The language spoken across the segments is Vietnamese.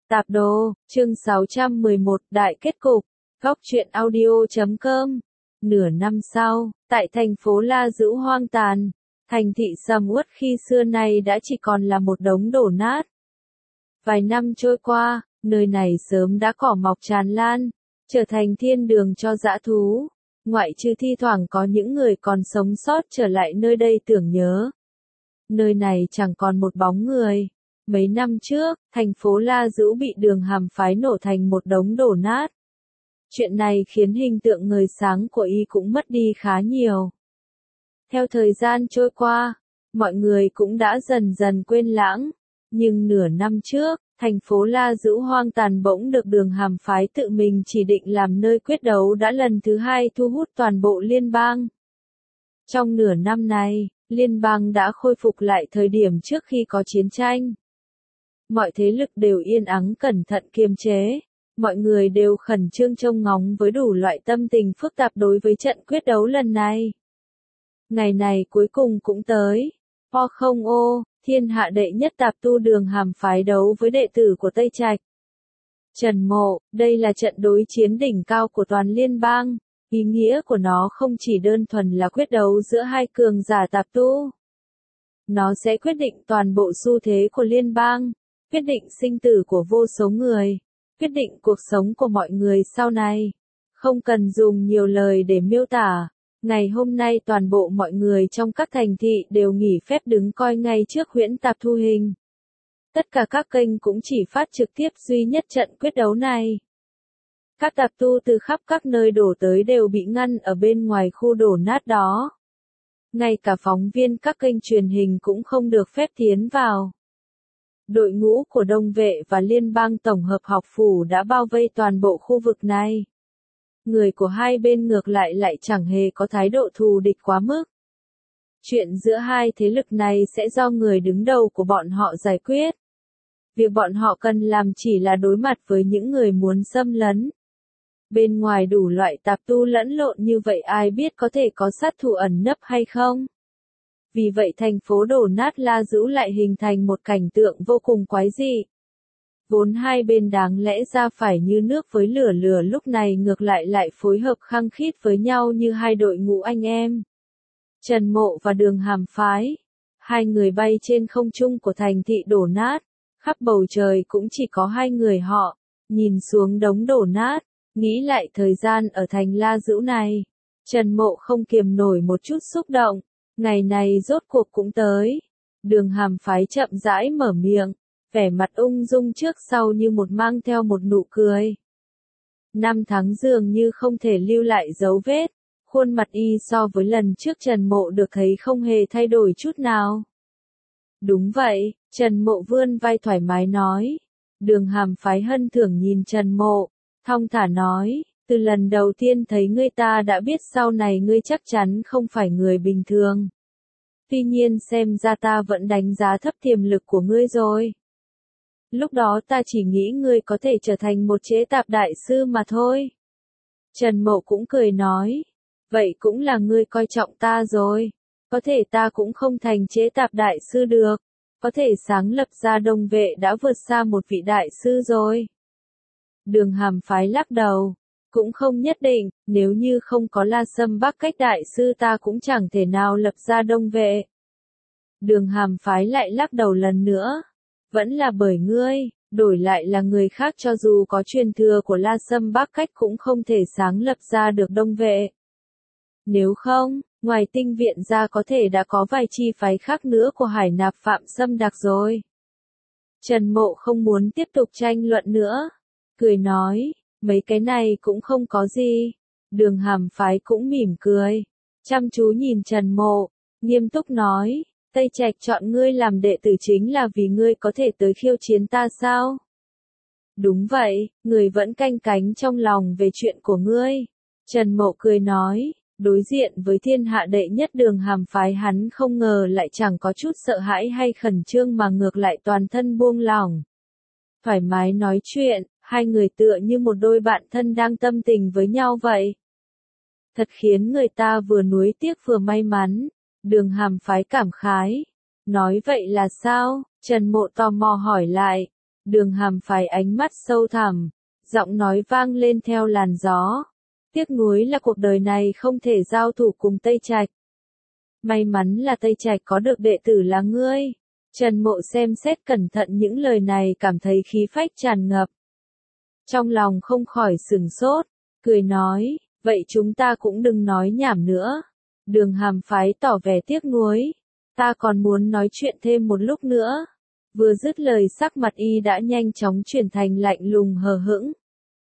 Tạp đồ, chương 611, đại kết cục, góc truyện audio.com. Nửa năm sau, tại thành phố La Dữ hoang tàn, thành thị sầm uất khi xưa nay đã chỉ còn là một đống đổ nát. Vài năm trôi qua, nơi này sớm đã cỏ mọc tràn lan, trở thành thiên đường cho dã thú. Ngoại trừ thi thoảng có những người còn sống sót trở lại nơi đây tưởng nhớ. Nơi này chẳng còn một bóng người. Mấy năm trước, thành phố La Dữ bị đường hàm phái nổ thành một đống đổ nát. Chuyện này khiến hình tượng ngời sáng của y cũng mất đi khá nhiều. Theo thời gian trôi qua, mọi người cũng đã dần dần quên lãng. Nhưng nửa năm trước, thành phố La Dữ hoang tàn bỗng được đường hàm phái tự mình chỉ định làm nơi quyết đấu đã lần thứ hai thu hút toàn bộ liên bang. Trong nửa năm này, liên bang đã khôi phục lại thời điểm trước khi có chiến tranh. Mọi thế lực đều yên ắng cẩn thận kiềm chế. Mọi người đều khẩn trương trông ngóng với đủ loại tâm tình phức tạp đối với trận quyết đấu lần này. Ngày này cuối cùng cũng tới. O, thiên hạ đệ nhất tạp tu đường hàm phái đấu với đệ tử của Tây Trạch. Trần Mộ, đây là trận đối chiến đỉnh cao của toàn liên bang. Ý nghĩa của nó không chỉ đơn thuần là quyết đấu giữa hai cường giả tạp tu. Nó sẽ quyết định toàn bộ xu thế của liên bang, quyết định sinh tử của vô số người, quyết định cuộc sống của mọi người sau này. Không cần dùng nhiều lời để miêu tả. Ngày hôm nay toàn bộ mọi người trong các thành thị đều nghỉ phép đứng coi ngay trước huyễn tạp thu hình. Tất cả các kênh cũng chỉ phát trực tiếp duy nhất trận quyết đấu này. Các tạp tu từ khắp các nơi đổ tới đều bị ngăn ở bên ngoài khu đổ nát đó. Ngay cả phóng viên các kênh truyền hình cũng không được phép tiến vào. Đội ngũ của Đông Vệ và Liên bang Tổng hợp học phủ đã bao vây toàn bộ khu vực này. Người của hai bên ngược lại chẳng hề có thái độ thù địch quá mức. Chuyện giữa hai thế lực này sẽ do người đứng đầu của bọn họ giải quyết. Việc bọn họ cần làm chỉ là đối mặt với những người muốn xâm lấn. Bên ngoài đủ loại tạp tu lẫn lộn như vậy ai biết có thể có sát thủ ẩn nấp hay không? Vì vậy thành phố đổ nát La Dữ lại hình thành một cảnh tượng vô cùng quái dị. Vốn hai bên đáng lẽ ra phải như nước với lửa lúc này ngược lại phối hợp khăng khít với nhau như hai đội ngũ anh em. Trần Mộ và đường hàm phái. Hai người bay trên không trung của thành thị đổ nát. Khắp bầu trời cũng chỉ có hai người họ. Nhìn xuống đống đổ nát. Nghĩ lại thời gian ở thành La Dữ này. Trần Mộ không kiềm nổi một chút xúc động. Ngày này rốt cuộc cũng tới. Đường hàm phái chậm rãi mở miệng. Vẻ mặt ung dung trước sau như mang theo một nụ cười. 5 tháng dường như không thể lưu lại dấu vết. Khuôn mặt y so với lần trước Trần Mộ được thấy không hề thay đổi chút nào. Đúng vậy, Trần Mộ vươn vai thoải mái nói. Đường hàm phái hân thưởng nhìn Trần Mộ, thong thả nói, từ lần đầu tiên thấy ngươi ta đã biết sau này ngươi chắc chắn không phải người bình thường. Tuy nhiên xem ra ta vẫn đánh giá thấp tiềm lực của ngươi rồi. Lúc đó ta chỉ nghĩ ngươi có thể trở thành một chế tạp đại sư mà thôi. Trần Mộ cũng cười nói. Vậy cũng là ngươi coi trọng ta rồi. Có thể ta cũng không thành chế tạp đại sư được. Có thể sáng lập ra Đông Vệ đã vượt xa một vị đại sư rồi. Đường hàm phái lắc đầu. Cũng không nhất định, nếu như không có La Sâm Bắc Cách đại sư ta cũng chẳng thể nào lập ra Đông Vệ. Đường hàm phái lại lắc đầu lần nữa. Vẫn là bởi ngươi, đổi lại là người khác cho dù có truyền thừa của La Sâm Bắc Cách cũng không thể sáng lập ra được Đông Vệ. Nếu không, ngoài Tinh Viện ra có thể đã có vài chi phái khác nữa của Hải Nạp Phạm Sâm Đặc rồi. Trần Mộ không muốn tiếp tục tranh luận nữa. Cười nói, mấy cái này cũng không có gì. Đường hàm phái cũng mỉm cười. Chăm chú nhìn Trần Mộ, nghiêm túc nói. Tây Trạch chọn ngươi làm đệ tử chính là vì ngươi có thể tới khiêu chiến ta sao? Đúng vậy, người vẫn canh cánh trong lòng về chuyện của ngươi. Trần Mộ cười nói, đối diện với thiên hạ đệ nhất đường hàm phái hắn không ngờ lại chẳng có chút sợ hãi hay khẩn trương mà ngược lại toàn thân buông lỏng. Thoải mái nói chuyện, hai người tựa như một đôi bạn thân đang tâm tình với nhau vậy. Thật khiến người ta vừa nuối tiếc vừa may mắn. Đường hàm phái cảm khái. Nói vậy là sao? Trần Mộ tò mò hỏi lại. Đường Hàm Phái ánh mắt sâu thẳm, giọng nói vang lên theo làn gió. Tiếc nuối là cuộc đời này không thể giao thủ cùng Tây Trạch. May mắn là Tây Trạch có được đệ tử là ngươi. Trần Mộ xem xét cẩn thận những lời này cảm thấy khí phách tràn ngập. Trong lòng không khỏi sửng sốt, cười nói, vậy chúng ta cũng đừng nói nhảm nữa. Đường Hàm Phái tỏ vẻ tiếc nuối, ta còn muốn nói chuyện thêm một lúc nữa. Vừa dứt lời sắc mặt y đã nhanh chóng chuyển thành lạnh lùng hờ hững.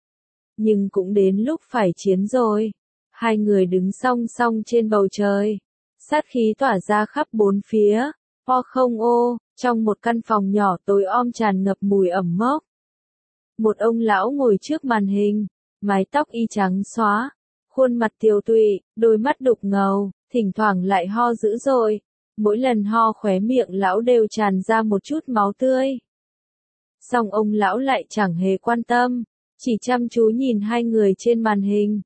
Nhưng cũng đến lúc phải chiến rồi. Hai người đứng song song trên bầu trời. Sát khí tỏa ra khắp bốn phía. Ho không ô, trong một căn phòng nhỏ tối om tràn ngập mùi ẩm mốc. Một ông lão ngồi trước màn hình, mái tóc y trắng xóa, khuôn mặt tiều tụy, đôi mắt đục ngầu, thỉnh thoảng lại ho dữ dội. Mỗi lần ho khóe miệng lão đều tràn ra một chút máu tươi. Song ông lão lại chẳng hề quan tâm, chỉ chăm chú nhìn hai người trên màn hình.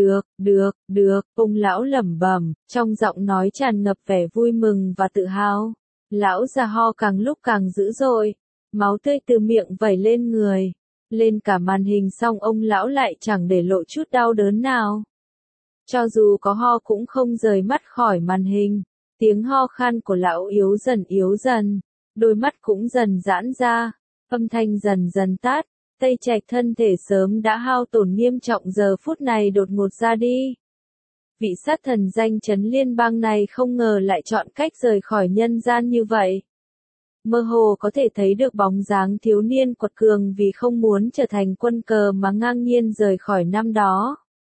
Được, ông lão lẩm bẩm, trong giọng nói tràn ngập vẻ vui mừng và tự hào. Lão già ho càng lúc càng dữ dội, máu tươi từ miệng vẩy lên người, lên cả màn hình, song ông lão lại chẳng để lộ chút đau đớn nào. Cho dù có ho cũng không rời mắt khỏi màn hình, tiếng ho khan của lão yếu dần, đôi mắt cũng dần giãn ra, âm thanh dần dần tát. Tây Trạch thân thể sớm đã hao tổn nghiêm trọng giờ phút này đột ngột ra đi. Vị sát thần danh chấn liên bang này không ngờ lại chọn cách rời khỏi nhân gian như vậy. Mơ hồ có thể thấy được bóng dáng thiếu niên quật cường vì không muốn trở thành quân cờ mà ngang nhiên rời khỏi năm đó.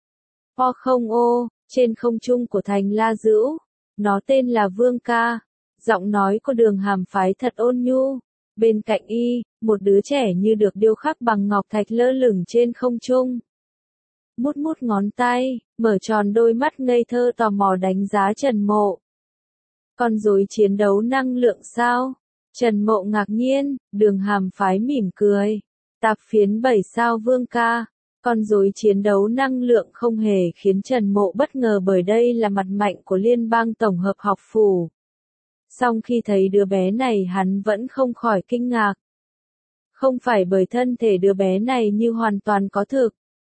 Ho không ô, trên không trung của thành La Dữu, nó tên là Vương Ca. Giọng nói của Đường Hàm Phái thật ôn nhu. Bên cạnh y, một đứa trẻ như được điêu khắc bằng ngọc thạch lơ lửng trên không trung. Mút ngón tay, mở tròn đôi mắt ngây thơ tò mò đánh giá Trần Mộ. Con rối chiến đấu năng lượng sao? Trần Mộ ngạc nhiên, Đường Hàm Phái mỉm cười. Tạp phiến 7 sao Vương Ca. Con rối chiến đấu năng lượng không hề khiến Trần Mộ bất ngờ bởi đây là mặt mạnh của liên bang tổng hợp học phủ. Song khi thấy đứa bé này hắn vẫn không khỏi kinh ngạc. Không phải bởi thân thể đứa bé này như hoàn toàn có thực,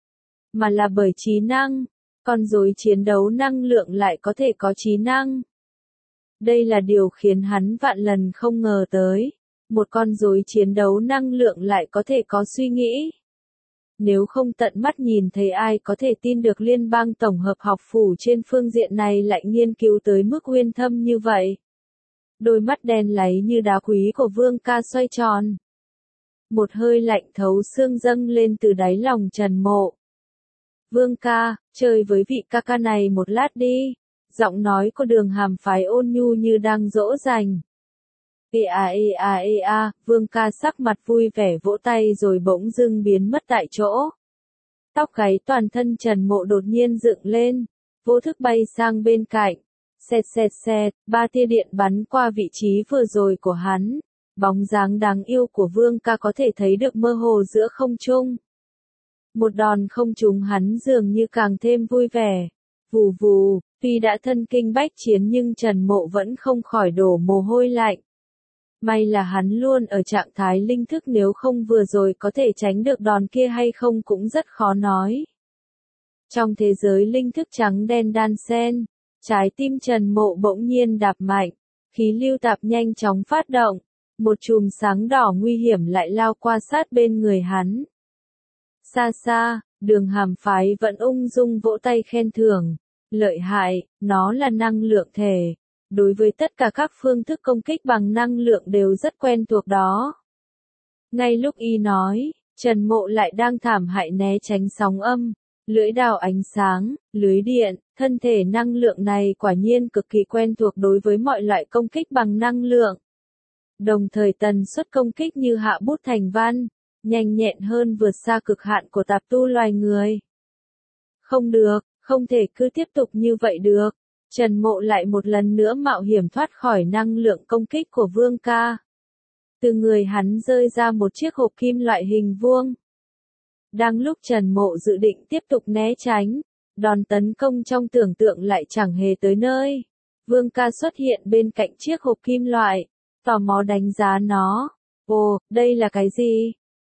mà là bởi trí năng. Con rối chiến đấu năng lượng lại có thể có trí năng. Đây là điều khiến hắn vạn lần không ngờ tới. Một con rối chiến đấu năng lượng lại có thể có suy nghĩ. Nếu không tận mắt nhìn thấy ai có thể tin được liên bang tổng hợp học phủ trên phương diện này lại nghiên cứu tới mức uyên thâm như vậy. Đôi mắt đen láy như đá quý của Vương Ca xoay tròn. Một hơi lạnh thấu xương dâng lên từ đáy lòng Trần Mộ. Vương Ca, chơi với vị ca ca này một lát đi. Giọng nói của Đường Hàm Phái ôn nhu như đang dỗ dành. Vương Ca sắc mặt vui vẻ vỗ tay rồi bỗng dưng biến mất tại chỗ. Tóc gáy toàn thân Trần Mộ đột nhiên dựng lên, vô thức bay sang bên cạnh. Xẹt, 3 tia điện bắn qua vị trí vừa rồi của hắn. Bóng dáng đáng yêu của Vương Ca có thể thấy được mơ hồ giữa không trung. Một đòn không trúng hắn dường như càng thêm vui vẻ. Vù, tuy đã thân kinh bách chiến nhưng Trần Mộ vẫn không khỏi đổ mồ hôi lạnh. May là hắn luôn ở trạng thái linh thức, nếu không vừa rồi có thể tránh được đòn kia hay không cũng rất khó nói. Trong thế giới linh thức trắng đen đan xen, trái tim Trần Mộ bỗng nhiên đạp mạnh, khí lưu tạp nhanh chóng phát động, một chùm sáng đỏ nguy hiểm lại lao qua sát bên người hắn. Xa, Đường Hàm Phái vẫn ung dung vỗ tay khen thưởng, lợi hại, nó là năng lượng thể. Đối với tất cả các phương thức công kích bằng năng lượng đều rất quen thuộc đó. Ngay lúc y nói, Trần Mộ lại đang thảm hại né tránh sóng âm, lưỡi đao ánh sáng, lưới điện, thân thể năng lượng này quả nhiên cực kỳ quen thuộc đối với mọi loại công kích bằng năng lượng. Đồng thời tần suất công kích như hạ bút thành văn, nhanh nhẹn hơn vượt xa cực hạn của tạp tu loài người. Không được, không thể cứ tiếp tục như vậy được. Trần Mộ lại một lần nữa mạo hiểm thoát khỏi năng lượng công kích của Vương Ca. Từ người hắn rơi ra một chiếc hộp kim loại hình vuông. Đang lúc Trần Mộ dự định tiếp tục né tránh, đòn tấn công trong tưởng tượng lại chẳng hề tới nơi. Vương Ca xuất hiện bên cạnh chiếc hộp kim loại, tò mò đánh giá nó. Ồ, đây là cái gì?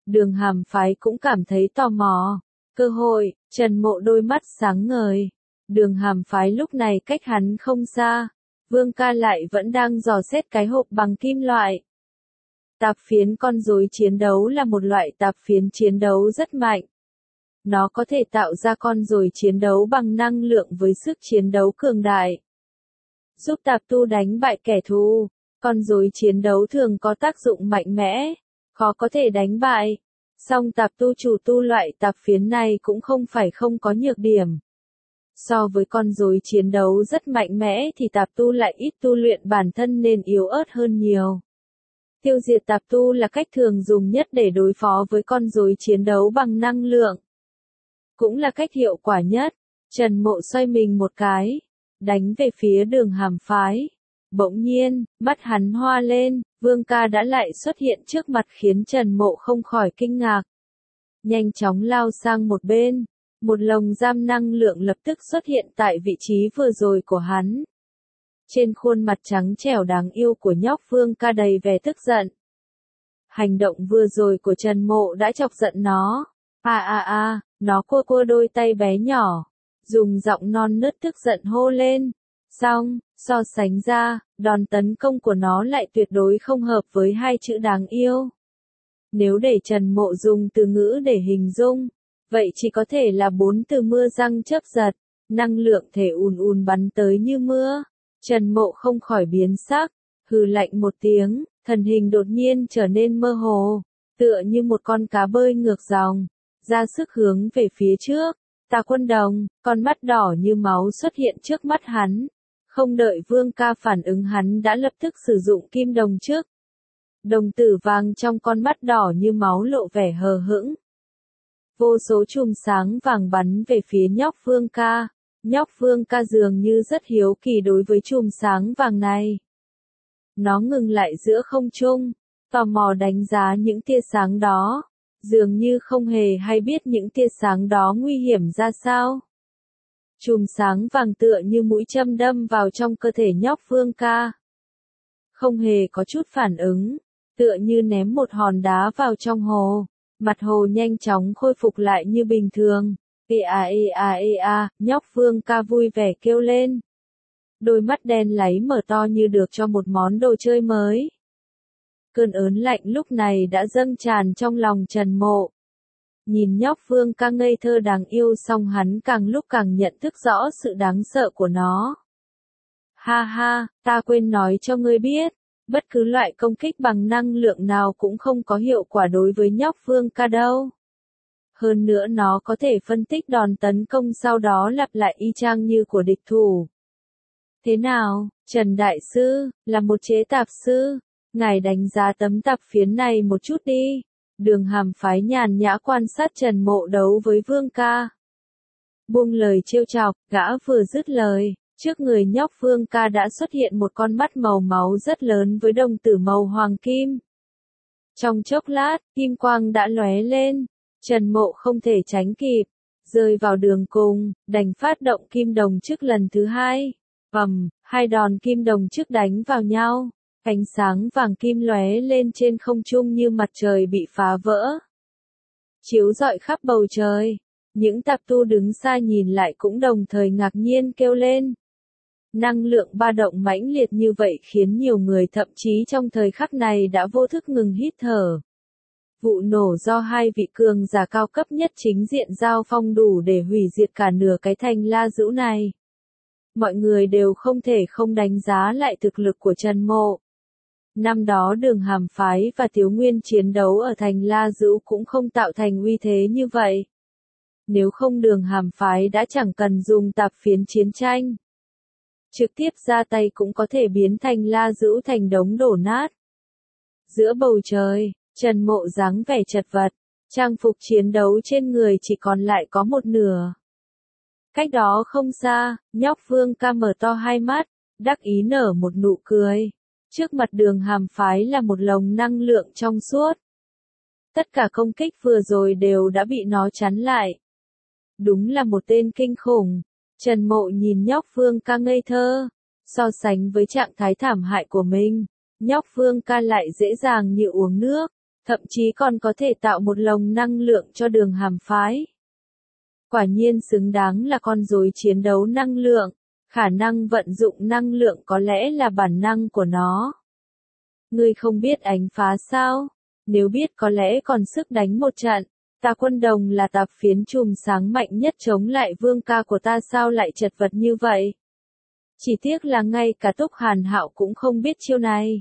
Đường Hàm Phái cũng cảm thấy tò mò. Cơ hội, Trần Mộ đôi mắt sáng ngời. Đường Hàm Phái lúc này cách hắn không xa. Vương ca lại vẫn đang dò xét cái hộp bằng kim loại. Tạp phiến con rối chiến đấu là một loại tạp phiến chiến đấu rất mạnh. Nó có thể tạo ra con rối chiến đấu bằng năng lượng với sức chiến đấu cường đại. Giúp tạp tu đánh bại kẻ thù. Con rối chiến đấu thường có tác dụng mạnh mẽ, khó có thể đánh bại. Song tạp tu chủ tu loại tạp phiến này cũng không phải không có nhược điểm. So với con rối chiến đấu rất mạnh mẽ thì tạp tu lại ít tu luyện bản thân nên yếu ớt hơn nhiều. Tiêu diệt tạp tu là cách thường dùng nhất để đối phó với con rối chiến đấu bằng năng lượng. Cũng là cách hiệu quả nhất. Trần Mộ xoay mình một cái, đánh về phía Đường Hàm Phái. Bỗng nhiên, mắt hắn hoa lên, Vương ca đã lại xuất hiện trước mặt khiến Trần Mộ không khỏi kinh ngạc. Nhanh chóng lao sang một bên, một lồng giam năng lượng lập tức xuất hiện tại vị trí vừa rồi của hắn. Trên khuôn mặt trắng trẻo đáng yêu của nhóc Vương ca đầy vẻ tức giận. Hành động vừa rồi của Trần Mộ đã chọc giận nó. Nó cua đôi tay bé nhỏ, dùng giọng non nớt tức giận hô lên. Xong, so sánh ra, đòn tấn công của nó lại tuyệt đối không hợp với hai chữ đáng yêu. Nếu để Trần Mộ dùng từ ngữ để hình dung, vậy chỉ có thể là 4 từ mưa răng chớp giật, năng lượng thể ùn bắn tới như mưa. Trần Mộ không khỏi biến sắc, hừ lạnh một tiếng, thân hình đột nhiên trở nên mơ hồ, tựa như một con cá bơi ngược dòng, ra sức hướng về phía trước. Tà Quân Đồng, con mắt đỏ như máu xuất hiện trước mắt hắn. Không đợi Vương ca phản ứng hắn đã lập tức sử dụng kim đồng trước. Đồng tử vàng trong con mắt đỏ như máu lộ vẻ hờ hững. Vô số chùm sáng vàng bắn về phía nhóc Vương ca. Nhóc Vương ca dường như rất hiếu kỳ đối với chùm sáng vàng này. Nó ngừng lại giữa không trung, tò mò đánh giá những tia sáng đó. Dường như không hề hay biết những tia sáng đó nguy hiểm ra sao. Chùm sáng vàng tựa như mũi châm đâm vào trong cơ thể nhóc Vương ca. Không hề có chút phản ứng, tựa như ném một hòn đá vào trong hồ. Mặt hồ nhanh chóng khôi phục lại như bình thường. Nhóc Vương ca vui vẻ kêu lên. Đôi mắt đen láy mở to như được cho một món đồ chơi mới. Cơn ớn lạnh lúc này đã dâng tràn trong lòng Trần Mộ. Nhìn nhóc Vương ca ngây thơ đáng yêu song hắn càng lúc càng nhận thức rõ sự đáng sợ của nó. Ha, ta quên nói cho ngươi biết, bất cứ loại công kích bằng năng lượng nào cũng không có hiệu quả đối với nhóc Vương ca đâu. Hơn nữa nó có thể phân tích đòn tấn công sau đó lặp lại y chang như của địch thủ. Thế nào, Trần Đại Sư, là một chế tạp sư, ngài đánh giá tấm tạp phiến này một chút đi. Đường Hàm Phái nhàn nhã quan sát Trần Mộ đấu với Vương ca. Buông lời trêu chọc, gã vừa dứt lời, trước người nhóc Vương ca đã xuất hiện một con mắt màu máu rất lớn với đồng tử màu hoàng kim. Trong chốc lát, kim quang đã lóe lên, Trần Mộ không thể tránh kịp, rơi vào đường cùng, đành phát động kim đồng trước lần thứ hai. Hai đòn kim đồng trước đánh vào nhau. Ánh sáng vàng kim lóe lên trên không trung như mặt trời bị phá vỡ. Chiếu rọi khắp bầu trời. Những tạp tu đứng xa nhìn lại cũng đồng thời ngạc nhiên kêu lên. Năng lượng ba động mãnh liệt như vậy khiến nhiều người thậm chí trong thời khắc này đã vô thức ngừng hít thở. Vụ nổ do hai vị cường giả cao cấp nhất chính diện giao phong đủ để hủy diệt cả nửa cái thành La Dữu này. Mọi người đều không thể không đánh giá lại thực lực của Trần Mộ. Năm đó Đường Hàm Phái và Tiếu Nguyên chiến đấu ở thành La Dữu cũng không tạo thành uy thế như vậy. Nếu không Đường Hàm Phái đã chẳng cần dùng tạp phiến chiến tranh. Trực tiếp ra tay cũng có thể biến thành La Dữu thành đống đổ nát. Giữa bầu trời, Trần Mộ dáng vẻ chật vật, trang phục chiến đấu trên người chỉ còn lại có một nửa. Cách đó không xa, nhóc Vương ca mở to hai mắt, đắc ý nở một nụ cười. Trước mặt Đường Hàm Phái là một lồng năng lượng trong suốt. Tất cả công kích vừa rồi đều đã bị nó chắn lại. Đúng là một tên kinh khủng. Trần Mộ nhìn nhóc Vương ca ngây thơ. So sánh với trạng thái thảm hại của mình, nhóc Vương ca lại dễ dàng như uống nước. thậm chí còn có thể tạo một lồng năng lượng cho Đường Hàm phái. Quả nhiên xứng đáng là con rối chiến đấu năng lượng, khả năng vận dụng năng lượng có lẽ là bản năng của nó. Ngươi không biết ánh phá sao? Nếu biết có lẽ còn sức đánh một trận. Ta Quân Đồng là tạp phiến chùm sáng mạnh nhất chống lại Vương ca của ta, sao lại chật vật như vậy? Chỉ tiếc là ngay cả Túc Hàn Hạo cũng không biết chiêu này.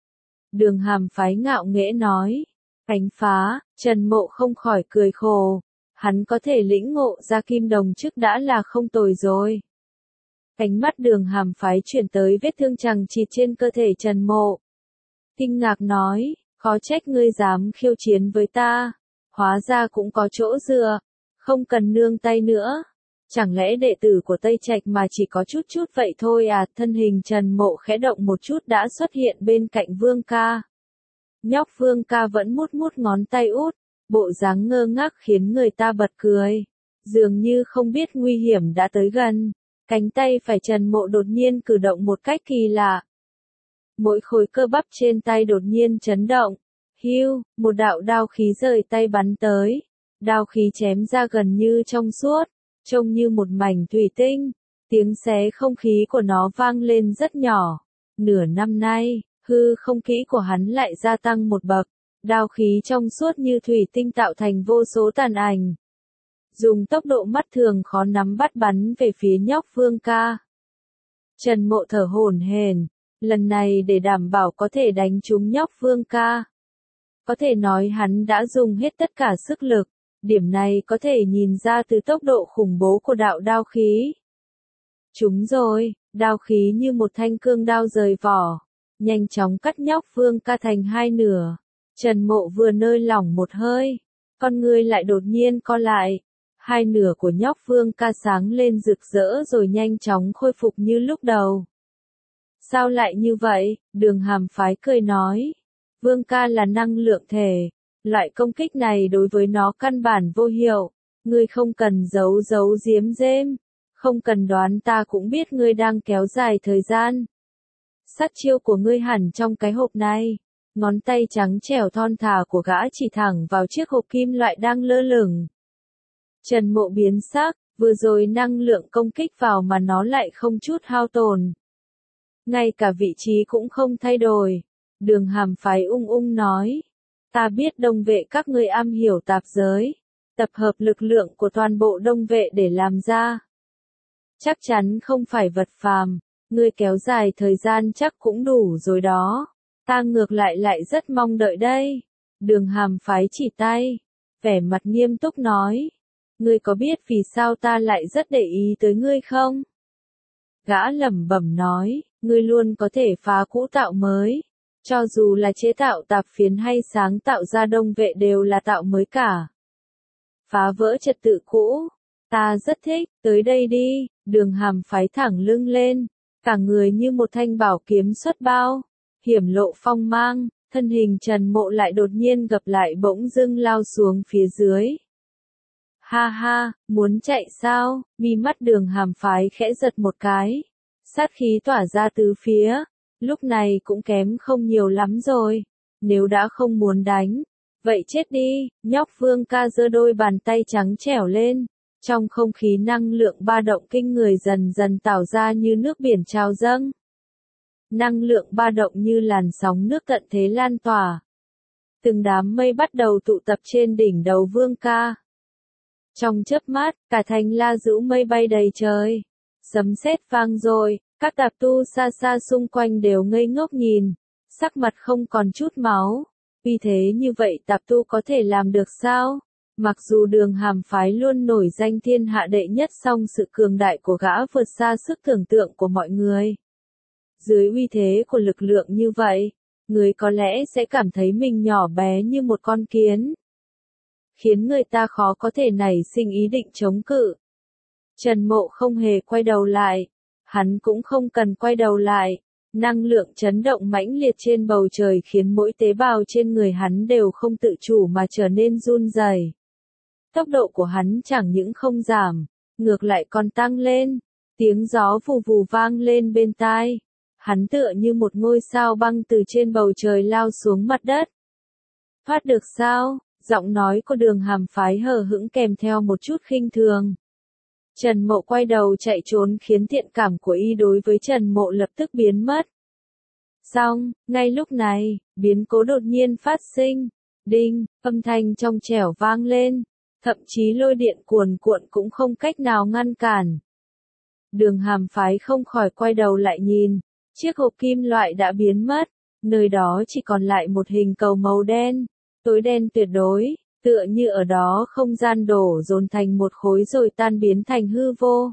Đường Hàm phái ngạo nghễ nói. Ánh phá, Trần Mộ không khỏi cười khổ. Hắn có thể lĩnh ngộ ra kim đồng trước đã là không tồi rồi. Ánh mắt Đường Hàm phái chuyển tới vết thương chằng chịt trên cơ thể Trần Mộ. Kinh ngạc nói, khó trách ngươi dám khiêu chiến với ta. Hóa ra cũng có chỗ dựa, không cần nương tay nữa. Chẳng lẽ đệ tử của Tây Trạch mà chỉ có chút chút vậy thôi à? Thân hình Trần Mộ khẽ động một chút đã xuất hiện bên cạnh Vương ca. Nhóc Vương ca vẫn mút ngón tay út, bộ dáng ngơ ngác khiến người ta bật cười. Dường như không biết nguy hiểm đã tới gần. Cánh tay phải Trần Mộ đột nhiên cử động một cách kỳ lạ. Mỗi khối cơ bắp trên tay đột nhiên chấn động. Hưu, một đạo đao khí rời tay bắn tới. Đao khí chém ra gần như trong suốt, trông như một mảnh thủy tinh. Tiếng xé không khí của nó vang lên rất nhỏ. Nửa năm nay, hư không kỹ của hắn lại gia tăng một bậc. Đao khí trong suốt như thủy tinh tạo thành vô số tàn ảnh. Dùng tốc độ mắt thường khó nắm bắt bắn về phía nhóc Vương ca. Trần Mộ thở hổn hển, lần này để đảm bảo có thể đánh trúng nhóc Vương ca. Có thể nói hắn đã dùng hết tất cả sức lực, điểm này có thể nhìn ra từ tốc độ khủng bố của đạo đao khí. Trúng rồi, đao khí như một thanh cương đao rời vỏ, nhanh chóng cắt nhóc Vương ca thành hai nửa. Trần Mộ vừa nới lỏng một hơi, con người lại đột nhiên co lại. Hai nửa của nhóc Vương ca sáng lên rực rỡ rồi nhanh chóng khôi phục như lúc đầu. Sao lại như vậy? Đường Hàm phái cười nói. Vương ca là năng lượng thể, loại công kích này đối với nó căn bản vô hiệu. Ngươi không cần giấu giếm giếm, không cần đoán, ta cũng biết ngươi đang kéo dài thời gian. Sát chiêu của ngươi hẳn trong cái hộp này. Ngón tay trắng trẻo thon thả của gã chỉ thẳng vào chiếc hộp kim loại đang lơ lửng. Trần Mộ biến sắc, vừa rồi năng lượng công kích vào mà nó lại không chút hao tổn. Ngay cả vị trí cũng không thay đổi. Đường Hàm phái ung nói. Ta biết Đông vệ các ngươi am hiểu tạp giới. Tập hợp lực lượng của toàn bộ Đông vệ để làm ra. Chắc chắn không phải vật phàm. Ngươi kéo dài thời gian chắc cũng đủ rồi đó. Ta ngược lại rất mong đợi đây. Đường Hàm phái chỉ tay. Vẻ mặt nghiêm túc nói. Ngươi có biết vì sao ta lại rất để ý tới ngươi không? Gã lẩm bẩm nói, ngươi luôn có thể phá cũ tạo mới. Cho dù là chế tạo tạp phiến hay sáng tạo ra Đông vệ đều là tạo mới cả. Phá vỡ trật tự cũ. Ta rất thích, tới đây đi. Đường Hàm phái thẳng lưng lên. Cả người như một thanh bảo kiếm xuất bao. Hiểm lộ phong mang, thân hình Trần Mộ lại đột nhiên gập lại bỗng dưng lao xuống phía dưới. Ha ha, muốn chạy sao? Mi mắt Đường Hàm phái khẽ giật một cái. Sát khí tỏa ra từ phía. Lúc này cũng kém không nhiều lắm rồi. Nếu đã không muốn đánh, vậy chết đi. Nhóc Vương ca giơ đôi bàn tay trắng trẻo lên. Trong không khí năng lượng ba động kinh người dần dần tạo ra như nước biển trào dâng. Năng lượng ba động như làn sóng nước tận thế lan tỏa. Từng đám mây bắt đầu tụ tập trên đỉnh đầu Vương ca. Trong chớp mắt, cả thành La Dữu mây bay đầy trời. Sấm sét vang rồi, các tạp tu xa xa xung quanh đều ngây ngốc nhìn, sắc mặt không còn chút máu. Vì thế như vậy tạp tu có thể làm được sao? Mặc dù Đường Hàm phái luôn nổi danh thiên hạ đệ nhất, song sự cường đại của gã vượt xa sức tưởng tượng của mọi người. Dưới uy thế của lực lượng như vậy, người có lẽ sẽ cảm thấy mình nhỏ bé như một con kiến, khiến người ta khó có thể nảy sinh ý định chống cự. Trần Mộ không hề quay đầu lại, hắn cũng không cần quay đầu lại. Năng lượng chấn động mãnh liệt trên bầu trời khiến mỗi tế bào trên người hắn đều không tự chủ mà trở nên run rẩy. Tốc độ của hắn chẳng những không giảm, ngược lại còn tăng lên. Tiếng gió vù vù vang lên bên tai. Hắn tựa như một ngôi sao băng từ trên bầu trời lao xuống mặt đất. Thoát được sao? Giọng nói của Đường Hàm Phái hờ hững kèm theo một chút khinh thường. Trần Mộ quay đầu chạy trốn khiến thiện cảm của y đối với Trần Mộ lập tức biến mất. Xong, ngay lúc này, biến cố đột nhiên phát sinh. Đinh, âm thanh trong trẻo vang lên. Thậm chí lôi điện cuồn cuộn cũng không cách nào ngăn cản. Đường Hàm Phái không khỏi quay đầu lại nhìn. Chiếc hộp kim loại đã biến mất. Nơi đó chỉ còn lại một hình cầu màu đen. Tối đen tuyệt đối. Tựa như ở đó không gian đổ dồn thành một khối rồi tan biến thành hư vô.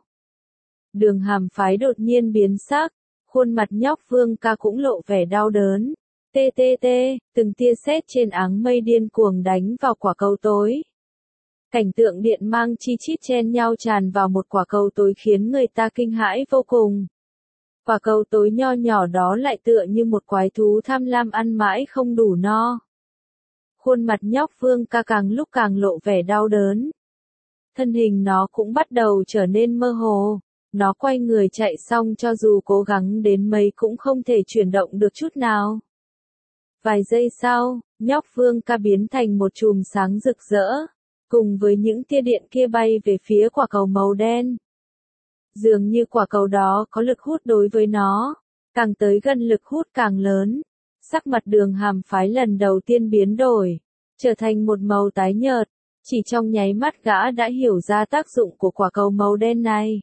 Đường Hàm Phái đột nhiên biến sắc. Khuôn mặt nhóc Vương Ca cũng lộ vẻ đau đớn. Tê tê tê, từng tia sét trên áng mây điên cuồng đánh vào quả cầu tối. Cảnh tượng điện mang chi chít chen nhau tràn vào một quả cầu tối khiến người ta kinh hãi vô cùng. Quả cầu tối nho nhỏ đó lại tựa như một quái thú tham lam ăn mãi không đủ no. Khuôn mặt nhóc Vương Ca càng lúc càng lộ vẻ đau đớn. Thân hình nó cũng bắt đầu trở nên mơ hồ. Nó quay người chạy xong cho dù cố gắng đến mấy cũng không thể chuyển động được chút nào. Vài giây sau, nhóc Vương Ca biến thành một chùm sáng rực rỡ, cùng với những tia điện kia bay về phía quả cầu màu đen. Dường như quả cầu đó có lực hút đối với nó, càng tới gần lực hút càng lớn. Sắc mặt Đường Hàm Phái lần đầu tiên biến đổi, trở thành một màu tái nhợt, chỉ trong nháy mắt gã đã hiểu ra tác dụng của quả cầu màu đen này.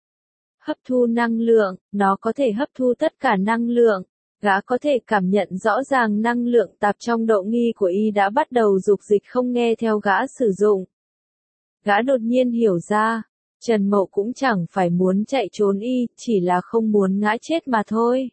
Hấp thu năng lượng, nó có thể hấp thu tất cả năng lượng, gã có thể cảm nhận rõ ràng năng lượng tạp trong độ nghi của y đã bắt đầu dục dịch không nghe theo gã sử dụng. Gã đột nhiên hiểu ra, Trần Mộ cũng chẳng phải muốn chạy trốn y, chỉ là không muốn ngã chết mà thôi.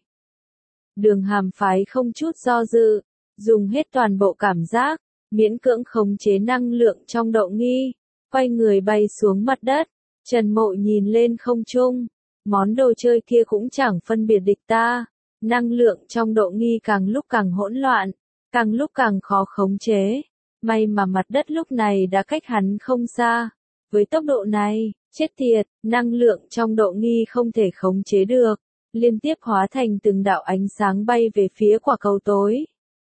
Đường Hàm Phái không chút do dự, dùng hết toàn bộ cảm giác, miễn cưỡng khống chế năng lượng trong độ nghi, quay người bay xuống mặt đất. Trần Mộ nhìn lên không trung, món đồ chơi kia cũng chẳng phân biệt địch ta, năng lượng trong độ nghi càng lúc càng hỗn loạn, càng lúc càng khó khống chế. May mà mặt đất lúc này đã cách hắn không xa. Với tốc độ này, chết tiệt, năng lượng trong độ nghi không thể khống chế được, liên tiếp hóa thành từng đạo ánh sáng bay về phía quả cầu tối.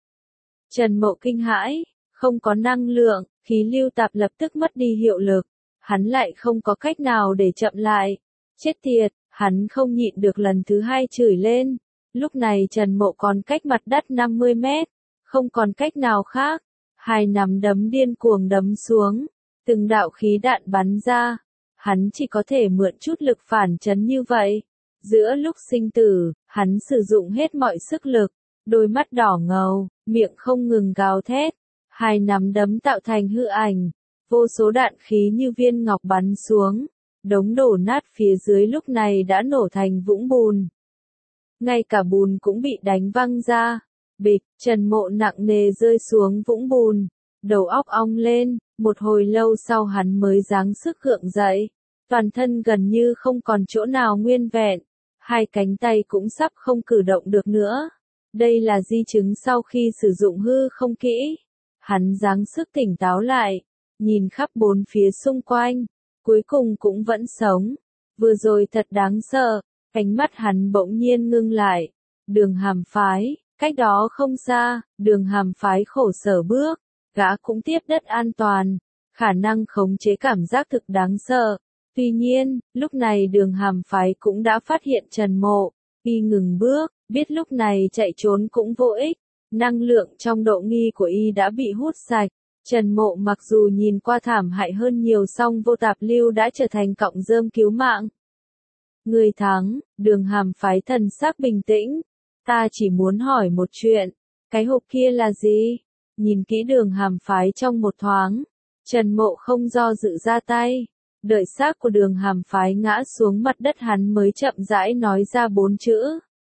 Trần Mộ kinh hãi, không có năng lượng, khí lưu tạp lập tức mất đi hiệu lực, hắn lại không có cách nào để chậm lại. Chết tiệt, hắn không nhịn được lần thứ hai chửi lên. Lúc này Trần Mộ còn cách mặt đất 50 mét, không còn cách nào khác. Hai nắm đấm điên cuồng đấm xuống, từng đạo khí đạn bắn ra, hắn chỉ có thể mượn chút lực phản chấn như vậy. Giữa lúc sinh tử, hắn sử dụng hết mọi sức lực, đôi mắt đỏ ngầu, miệng không ngừng gào thét, hai nắm đấm tạo thành hư ảnh, vô số đạn khí như viên ngọc bắn xuống, đống đổ nát phía dưới lúc này đã nổ thành vũng bùn. Ngay cả bùn cũng bị đánh văng ra. Bịch, Trần Mộ nặng nề rơi xuống vũng bùn, đầu óc ong lên, một hồi lâu sau hắn mới giáng sức gượng dậy, toàn thân gần như không còn chỗ nào nguyên vẹn, hai cánh tay cũng sắp không cử động được nữa. Đây là di chứng sau khi sử dụng hư không kỹ. Hắn giáng sức tỉnh táo lại, nhìn khắp bốn phía xung quanh, cuối cùng cũng vẫn sống. Vừa rồi thật đáng sợ, ánh mắt hắn bỗng nhiên ngưng lại. Đường Hàm Phái. Cách đó không xa, Đường Hàm Phái khổ sở bước, gã cũng tiếp đất an toàn, khả năng khống chế cảm giác thực đáng sợ. Tuy nhiên, lúc này Đường Hàm Phái cũng đã phát hiện Trần Mộ, y ngừng bước, biết lúc này chạy trốn cũng vô ích, năng lượng trong độ nghi của y đã bị hút sạch. Trần Mộ mặc dù nhìn qua thảm hại hơn nhiều song vô tạp lưu đã trở thành cọng rơm cứu mạng. Người thắng, Đường Hàm Phái thần sắc bình tĩnh. Ta chỉ muốn hỏi một chuyện, cái hộp kia là gì? Nhìn kỹ Đường Hàm Phái trong một thoáng, Trần Mộ không do dự ra tay, đợi xác của Đường Hàm Phái ngã xuống mặt đất hắn mới chậm rãi nói ra 4 chữ.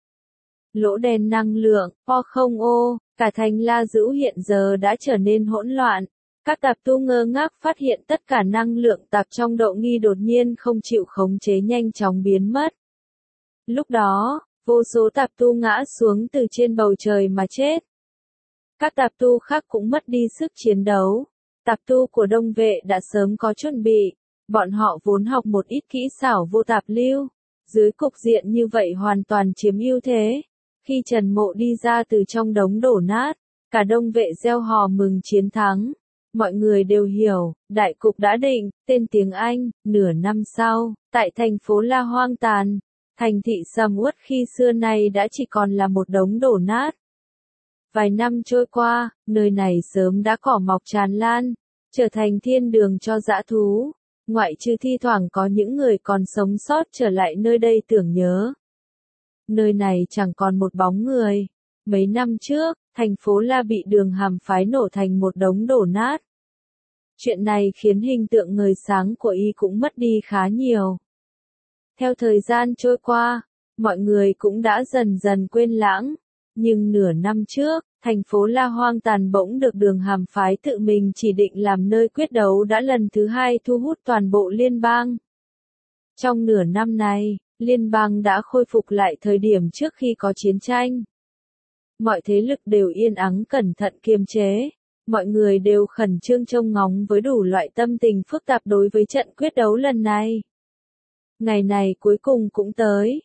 Lỗ đen năng lượng, O0O, cả thành La Dữ hiện giờ đã trở nên hỗn loạn. Các tạp tu ngơ ngác phát hiện tất cả năng lượng tạp trong độ nghi đột nhiên không chịu khống chế nhanh chóng biến mất. Lúc đó, vô số tạp tu ngã xuống từ trên bầu trời mà chết. Các tạp tu khác cũng mất đi sức chiến đấu. Tạp tu của Đông Vệ đã sớm có chuẩn bị. Bọn họ vốn học một ít kỹ xảo vô tạp lưu. Dưới cục diện như vậy hoàn toàn chiếm ưu thế. Khi Trần Mộ đi ra từ trong đống đổ nát, cả đông vệ reo hò mừng chiến thắng. Mọi người đều hiểu, đại cục đã định, tên tiếng Anh. Nửa năm sau, tại thành phố La hoang tàn, thành thị sầm uất khi xưa nay đã chỉ còn là một đống đổ nát. Vài năm trôi qua, nơi này sớm đã cỏ mọc tràn lan, trở thành thiên đường cho dã thú. Ngoại trừ thi thoảng có những người còn sống sót trở lại nơi đây tưởng nhớ. Nơi này chẳng còn một bóng người. Mấy năm trước, thành phố La bị Đường Hàm phái nổ thành một đống đổ nát. Chuyện này khiến hình tượng ngời sáng của y cũng mất đi khá nhiều. Theo thời gian trôi qua, mọi người cũng đã dần dần quên lãng. Nhưng nửa năm trước, thành phố La hoang tàn bỗng được Đường Hàm phái tự mình chỉ định làm nơi quyết đấu đã lần thứ hai thu hút toàn bộ liên bang. Trong nửa năm này, liên bang đã khôi phục lại thời điểm trước khi có chiến tranh. Mọi thế lực đều yên ắng cẩn thận kiềm chế. Mọi người đều khẩn trương trông ngóng với đủ loại tâm tình phức tạp đối với trận quyết đấu lần này. Ngày này cuối cùng cũng tới.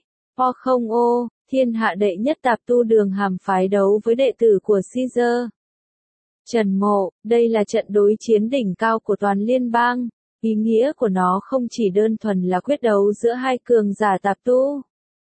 O, thiên hạ đệ nhất tạp tu Đường Hàm phái đấu với đệ tử của Caesar. Trần Mộ, đây là trận đối chiến đỉnh cao của toàn liên bang. Ý nghĩa của nó không chỉ đơn thuần là quyết đấu giữa hai cường giả tạp tu.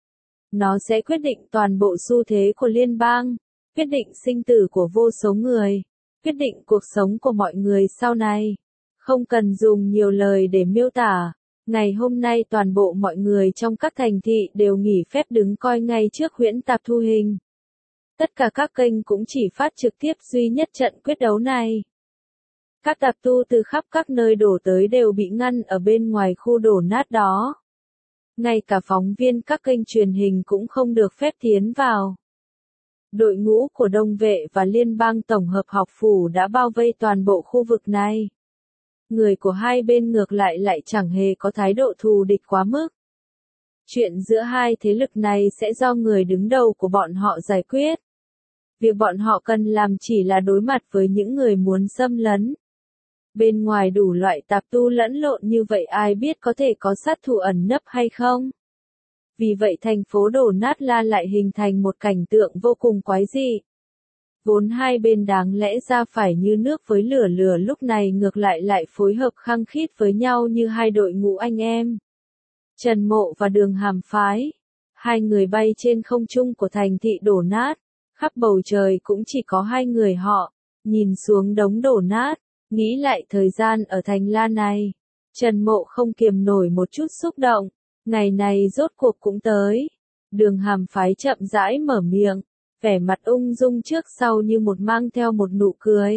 Nó sẽ quyết định toàn bộ xu thế của liên bang, quyết định sinh tử của vô số người, quyết định cuộc sống của mọi người sau này. Không cần dùng nhiều lời để miêu tả. Ngày hôm nay toàn bộ mọi người trong các thành thị đều nghỉ phép đứng coi ngay trước huyễn tạp thu hình. Tất cả các kênh cũng chỉ phát trực tiếp duy nhất trận quyết đấu này. Các tạp tu từ khắp các nơi đổ tới đều bị ngăn ở bên ngoài khu đổ nát đó. Ngay cả phóng viên các kênh truyền hình cũng không được phép tiến vào. Đội ngũ của Đông vệ và Liên bang Tổng hợp học phủ đã bao vây toàn bộ khu vực này. Người của hai bên ngược lại chẳng hề có thái độ thù địch quá mức. Chuyện giữa hai thế lực này sẽ do người đứng đầu của bọn họ giải quyết. Việc bọn họ cần làm chỉ là đối mặt với những người muốn xâm lấn. Bên ngoài đủ loại tạp tu lẫn lộn như vậy ai biết có thể có sát thủ ẩn nấp hay không? Vì vậy thành phố đổ nát La lại hình thành một cảnh tượng vô cùng quái dị. Vốn hai bên đáng lẽ ra phải như nước với lửa lúc này ngược lại phối hợp khăng khít với nhau như hai đội ngũ anh em. Trần Mộ và Đường Hàm phái. Hai người bay trên không trung của thành thị đổ nát. Khắp bầu trời cũng chỉ có hai người họ. Nhìn xuống đống đổ nát. Nghĩ lại thời gian ở thành La này. Trần Mộ không kiềm nổi một chút xúc động. Ngày này rốt cuộc cũng tới. Đường Hàm phái chậm rãi mở miệng. Vẻ mặt ung dung trước sau như mang theo một nụ cười.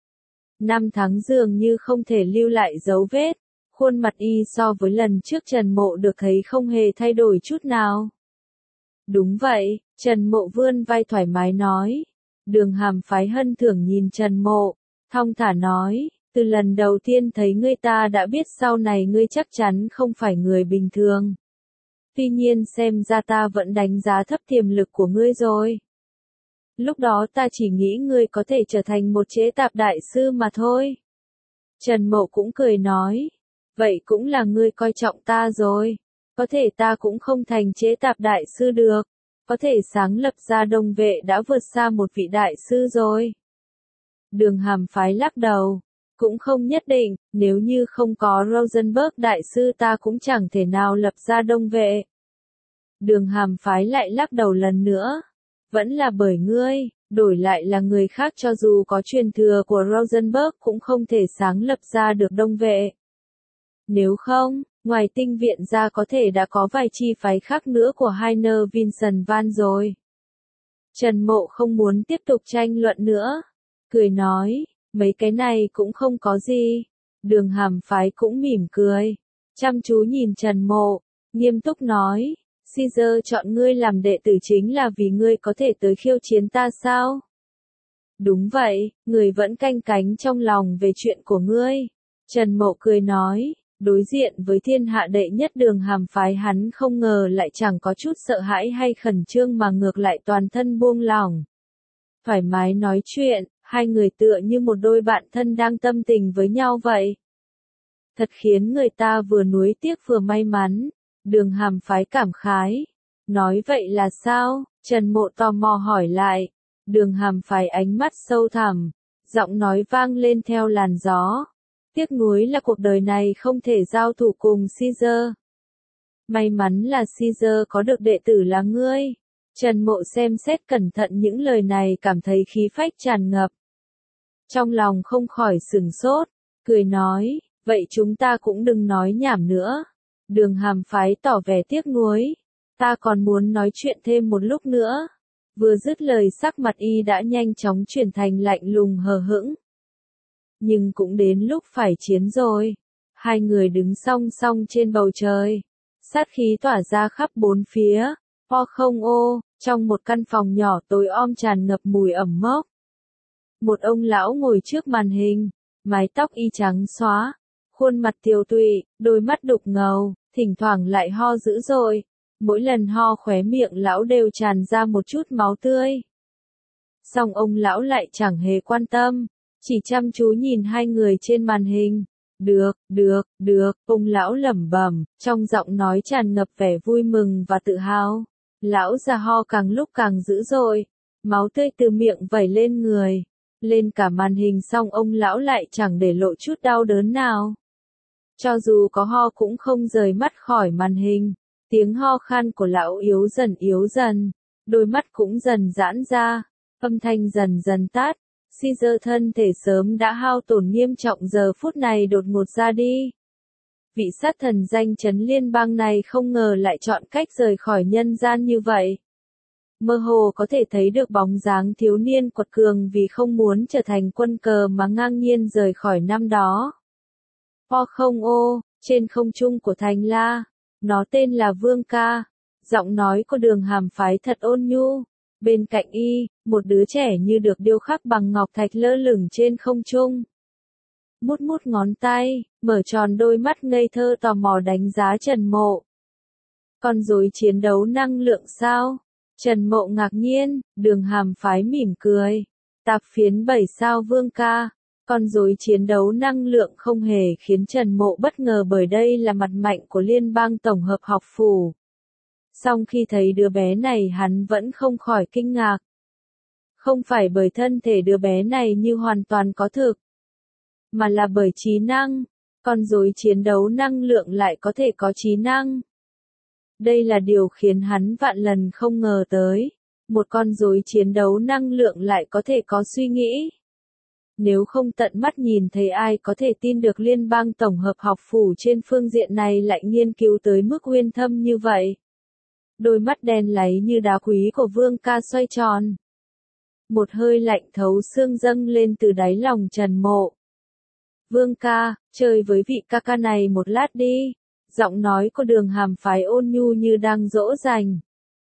Năm tháng dường như không thể lưu lại dấu vết. Khuôn mặt y so với lần trước Trần Mộ được thấy không hề thay đổi chút nào. Đúng vậy, Trần Mộ vươn vai thoải mái nói. Đường Hàm phái hân thưởng nhìn Trần Mộ, thong thả nói, từ lần đầu tiên thấy ngươi ta đã biết sau này ngươi chắc chắn không phải người bình thường. Tuy nhiên xem ra ta vẫn đánh giá thấp tiềm lực của ngươi rồi. Lúc đó ta chỉ nghĩ ngươi có thể trở thành một chế tạp đại sư mà thôi. Trần Mộ cũng cười nói. Vậy cũng là ngươi coi trọng ta rồi. Có thể ta cũng không thành chế tạp đại sư được. Có thể sáng lập ra Đông vệ đã vượt xa một vị đại sư rồi. Đường Hàm phái lắc đầu. Cũng không nhất định, nếu như không có Rosenberg đại sư ta cũng chẳng thể nào lập ra Đông vệ. Đường Hàm phái lại lắc đầu lần nữa. Vẫn là bởi ngươi, đổi lại là người khác cho dù có truyền thừa của Rosenberg cũng không thể sáng lập ra được Đông vệ. Nếu không, ngoài tinh viện ra có thể đã có vài chi phái khác nữa của Heiner Vincent Van rồi. Trần Mộ không muốn tiếp tục tranh luận nữa. Cười nói, mấy cái này cũng không có gì. Đường Hàm phái cũng mỉm cười. Chăm chú nhìn Trần Mộ, nghiêm túc nói. Caesar chọn ngươi làm đệ tử chính là vì ngươi có thể tới khiêu chiến ta sao? Đúng vậy, người vẫn canh cánh trong lòng về chuyện của ngươi. Trần Mộ cười nói, đối diện với thiên hạ đệ nhất Đường Hàm phái hắn không ngờ lại chẳng có chút sợ hãi hay khẩn trương mà ngược lại toàn thân buông lỏng. Thoải mái nói chuyện, hai người tựa như một đôi bạn thân đang tâm tình với nhau vậy. Thật khiến người ta vừa nuối tiếc vừa may mắn. Đường Hàm phái cảm khái. Nói vậy là sao? Trần Mộ tò mò hỏi lại. Đường Hàm Phái ánh mắt sâu thẳm, giọng nói vang lên theo làn gió. Tiếc nuối là cuộc đời này không thể giao thủ cùng Caesar. May mắn là Caesar có được đệ tử là ngươi. Trần Mộ xem xét cẩn thận những lời này cảm thấy khí phách tràn ngập. Trong lòng không khỏi sửng sốt, cười nói, vậy chúng ta cũng đừng nói nhảm nữa. Đường Hàm Phái tỏ vẻ tiếc nuối, ta còn muốn nói chuyện thêm một lúc nữa. Vừa dứt lời sắc mặt y đã nhanh chóng chuyển thành lạnh lùng hờ hững. Nhưng cũng đến lúc phải chiến rồi. Hai người đứng song song trên bầu trời. Sát khí tỏa ra khắp bốn phía. Ho không ô, trong một căn phòng nhỏ tối om tràn ngập mùi ẩm mốc. Một ông lão ngồi trước màn hình, mái tóc y trắng xóa, khuôn mặt tiều tụy, đôi mắt đục ngầu, thỉnh thoảng lại ho dữ dội. Mỗi lần ho khóe miệng lão đều tràn ra một chút máu tươi. Song ông lão lại chẳng hề quan tâm, chỉ chăm chú nhìn hai người trên màn hình. Được, ông lão lẩm bẩm, trong giọng nói tràn ngập vẻ vui mừng và tự hào. Lão già ho càng lúc càng dữ dội, máu tươi từ miệng vẩy lên người, lên cả màn hình, song ông lão lại chẳng để lộ chút đau đớn nào. Cho dù có ho cũng không rời mắt khỏi màn hình, tiếng ho khan của lão yếu dần, đôi mắt cũng dần giãn ra, âm thanh dần dần tát. Caesar thân thể sớm đã hao tổn nghiêm trọng giờ phút này đột ngột ra đi. Vị sát thần danh chấn liên bang này không ngờ lại chọn cách rời khỏi nhân gian như vậy. Mơ hồ có thể thấy được bóng dáng thiếu niên quật cường vì không muốn trở thành quân cờ mà ngang nhiên rời khỏi năm đó. Ho không ô, trên không trung của thành La, nó tên là Vương Ca. Giọng nói của Đường Hàm Phái thật ôn nhu. Bên cạnh y, một đứa trẻ như được điêu khắc bằng ngọc thạch lơ lửng trên không trung. Mút ngón tay, mở tròn đôi mắt ngây thơ tò mò đánh giá Trần Mộ. Con rối chiến đấu năng lượng sao? Trần Mộ ngạc nhiên, Đường Hàm Phái mỉm cười. Tạp phiến 7 sao Vương Ca. Con rối chiến đấu năng lượng không hề khiến Trần Mộ bất ngờ bởi đây là mặt mạnh của Liên bang Tổng hợp học phủ. Song khi thấy đứa bé này hắn vẫn không khỏi kinh ngạc. Không phải bởi thân thể đứa bé này như hoàn toàn có thực, mà là bởi trí năng. Con rối chiến đấu năng lượng lại có thể có trí năng. Đây là điều khiến hắn vạn lần không ngờ tới. Một con rối chiến đấu năng lượng lại có thể có suy nghĩ. Nếu không tận mắt nhìn thấy ai có thể tin được Liên bang Tổng hợp học phủ trên phương diện này lại nghiên cứu tới mức uyên thâm như vậy. Đôi mắt đen láy như đá quý của Vương Ca xoay tròn. Một hơi lạnh thấu xương dâng lên từ đáy lòng Trần Mộ. Vương Ca, chơi với vị ca ca này một lát đi. Giọng nói của Đường Hàm Phái ôn nhu như đang dỗ dành.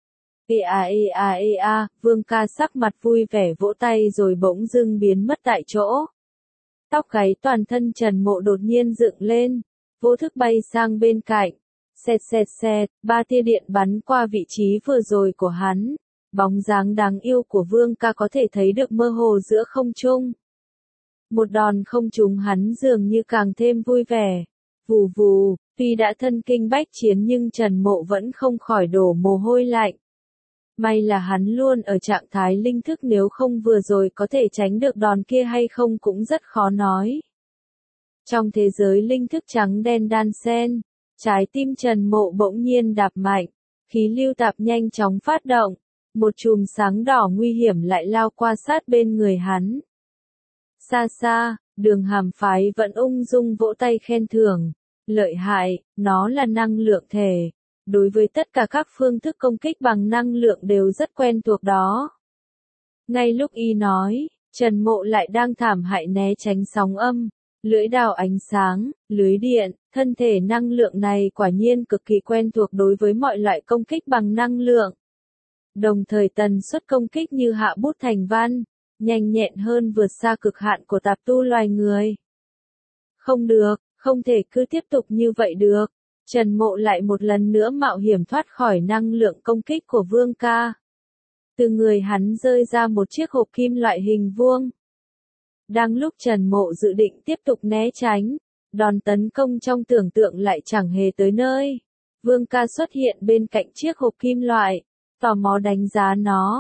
Vương Ca sắc mặt vui vẻ vỗ tay rồi bỗng dưng biến mất tại chỗ. Tóc gáy toàn thân Trần Mộ đột nhiên dựng lên, vô thức bay sang bên cạnh. Xẹt, 3 tia điện bắn qua vị trí vừa rồi của hắn. Bóng dáng đáng yêu của Vương Ca có thể thấy được mơ hồ giữa không trung. Một đòn không trúng hắn dường như càng thêm vui vẻ. Vù vù, tuy đã thân kinh bách chiến nhưng Trần Mộ vẫn không khỏi đổ mồ hôi lạnh. May là hắn luôn ở trạng thái linh thức, nếu không vừa rồi có thể tránh được đòn kia hay không cũng rất khó nói. Trong thế giới linh thức trắng đen đan xen, trái tim Trần Mộ bỗng nhiên đạp mạnh, khí lưu tạp nhanh chóng phát động, một chùm sáng đỏ nguy hiểm lại lao qua sát bên người hắn. Xa, Đường Hàm Phái vẫn ung dung vỗ tay khen thưởng, lợi hại, nó là năng lượng thể. Đối với tất cả các phương thức công kích bằng năng lượng đều rất quen thuộc đó. Ngay lúc y nói, Trần Mộ lại đang thảm hại né tránh sóng âm, lưỡi đao ánh sáng, lưới điện, thân thể năng lượng này quả nhiên cực kỳ quen thuộc đối với mọi loại công kích bằng năng lượng. Đồng thời tần suất công kích như hạ bút thành văn, nhanh nhẹn hơn vượt xa cực hạn của tạp tu loài người. Không được, không thể cứ tiếp tục như vậy được. Trần Mộ lại một lần nữa mạo hiểm thoát khỏi năng lượng công kích của Vương Ca. Từ người hắn rơi ra một chiếc hộp kim loại hình vuông. Đang lúc Trần Mộ dự định tiếp tục né tránh, đòn tấn công trong tưởng tượng lại chẳng hề tới nơi. Vương Ca xuất hiện bên cạnh chiếc hộp kim loại, tò mò đánh giá nó.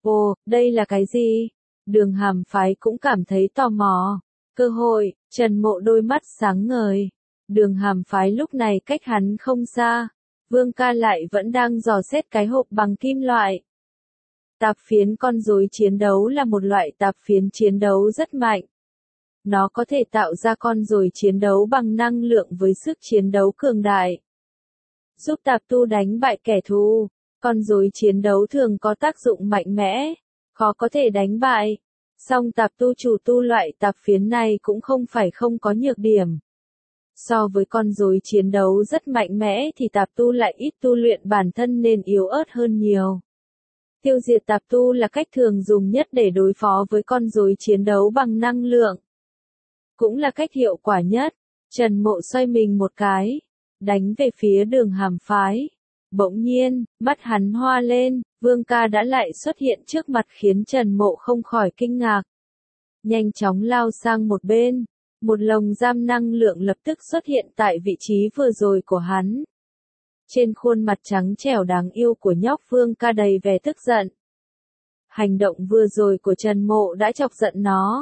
Ồ, đây là cái gì? Đường Hàm Phái cũng cảm thấy tò mò. Cơ hội, Trần Mộ đôi mắt sáng ngời. Đường Hàm Phái lúc này cách hắn không xa. Vương ca lại vẫn đang dò xét cái hộp bằng kim loại. Tạp phiến con rối chiến đấu là một loại tạp phiến chiến đấu rất mạnh. Nó có thể tạo ra con rối chiến đấu bằng năng lượng với sức chiến đấu cường đại. Giúp tạp tu đánh bại kẻ thù. Con rối chiến đấu thường có tác dụng mạnh mẽ, khó có thể đánh bại. Song tạp tu chủ tu loại tạp phiến này cũng không phải không có nhược điểm. So với con rối chiến đấu rất mạnh mẽ thì tạp tu lại ít tu luyện bản thân nên yếu ớt hơn nhiều. Tiêu diệt tạp tu là cách thường dùng nhất để đối phó với con rối chiến đấu bằng năng lượng. Cũng là cách hiệu quả nhất. Trần Mộ xoay mình một cái, đánh về phía Đường Hàm Phái. Bỗng nhiên, mắt hắn hoa lên, Vương ca đã lại xuất hiện trước mặt khiến Trần Mộ không khỏi kinh ngạc. Nhanh chóng lao sang một bên, một lồng giam năng lượng lập tức xuất hiện tại vị trí vừa rồi của hắn. Trên khuôn mặt trắng trẻo đáng yêu của nhóc Vương ca đầy vẻ tức giận. Hành động vừa rồi của Trần Mộ đã chọc giận nó.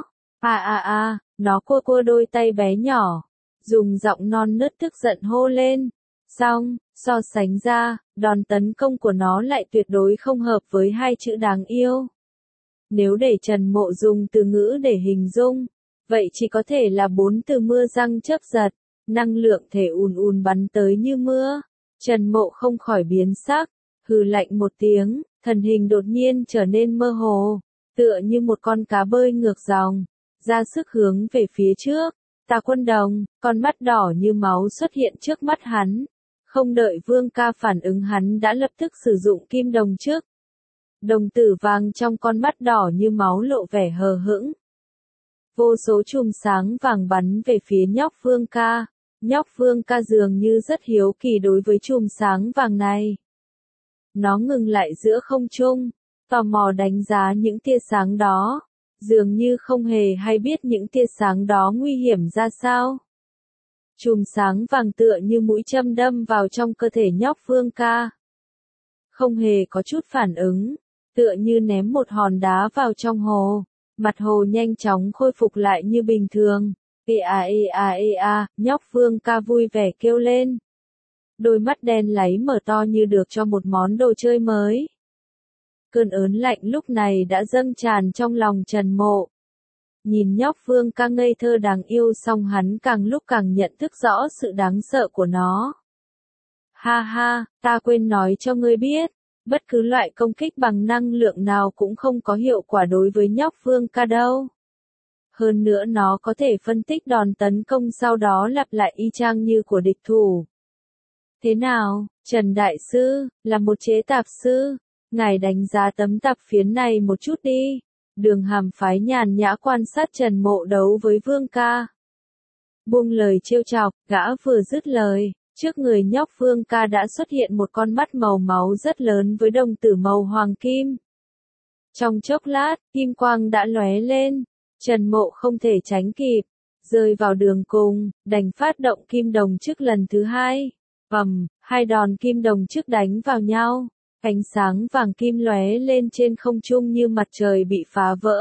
Nó cua cua đôi tay bé nhỏ, dùng giọng non nớt tức giận hô lên. Xong, so sánh ra, đòn tấn công của nó lại tuyệt đối không hợp với hai chữ đáng yêu. Nếu để Trần Mộ dùng từ ngữ để hình dung, vậy chỉ có thể là 4 từ mưa răng chớp giật, năng lượng thể ùn ùn bắn tới như mưa. Trần Mộ không khỏi biến sắc, hừ lạnh một tiếng, thân hình đột nhiên trở nên mơ hồ, tựa như một con cá bơi ngược dòng, ra sức hướng về phía trước. Tà Quân Đồng, con mắt đỏ như máu xuất hiện trước mắt hắn. Không đợi Vương ca phản ứng hắn đã lập tức sử dụng kim đồng trước. Đồng tử vàng trong con mắt đỏ như máu lộ vẻ hờ hững. Vô số chùm sáng vàng bắn về phía nhóc Vương ca. Nhóc Vương ca dường như rất hiếu kỳ đối với chùm sáng vàng này. Nó ngừng lại giữa không trung, tò mò đánh giá những tia sáng đó. Dường như không hề hay biết những tia sáng đó nguy hiểm ra sao. Chùm sáng vàng tựa như mũi châm đâm vào trong cơ thể nhóc Vương ca. Không hề có chút phản ứng, tựa như ném một hòn đá vào trong hồ. Mặt hồ nhanh chóng khôi phục lại như bình thường. Nhóc Vương ca vui vẻ kêu lên. Đôi mắt đen láy mở to như được cho một món đồ chơi mới. Cơn ớn lạnh lúc này đã dâng tràn trong lòng Trần Mộ. Nhìn nhóc Vương ca ngây thơ đáng yêu song hắn càng lúc càng nhận thức rõ sự đáng sợ của nó. Ha ha, ta quên nói cho ngươi biết, bất cứ loại công kích bằng năng lượng nào cũng không có hiệu quả đối với nhóc Vương ca đâu. Hơn nữa nó có thể phân tích đòn tấn công sau đó lặp lại y chang như của địch thủ. Thế nào, Trần Đại Sư, là một chế tạp sư, ngài đánh giá tấm tạp phiến này một chút đi. Đường Hàm Phái nhàn nhã quan sát Trần Mộ đấu với Vương ca. Buông lời trêu chọc, gã vừa dứt lời, trước người nhóc Vương ca đã xuất hiện một con mắt màu máu rất lớn với đồng tử màu hoàng kim. Trong chốc lát, kim quang đã lóe lên, Trần Mộ không thể tránh kịp, rơi vào đường cùng, đành phát động kim đồng trước lần thứ hai. Hai đòn kim đồng trước đánh vào nhau. Ánh sáng vàng kim lóe lên trên không trung như mặt trời bị phá vỡ.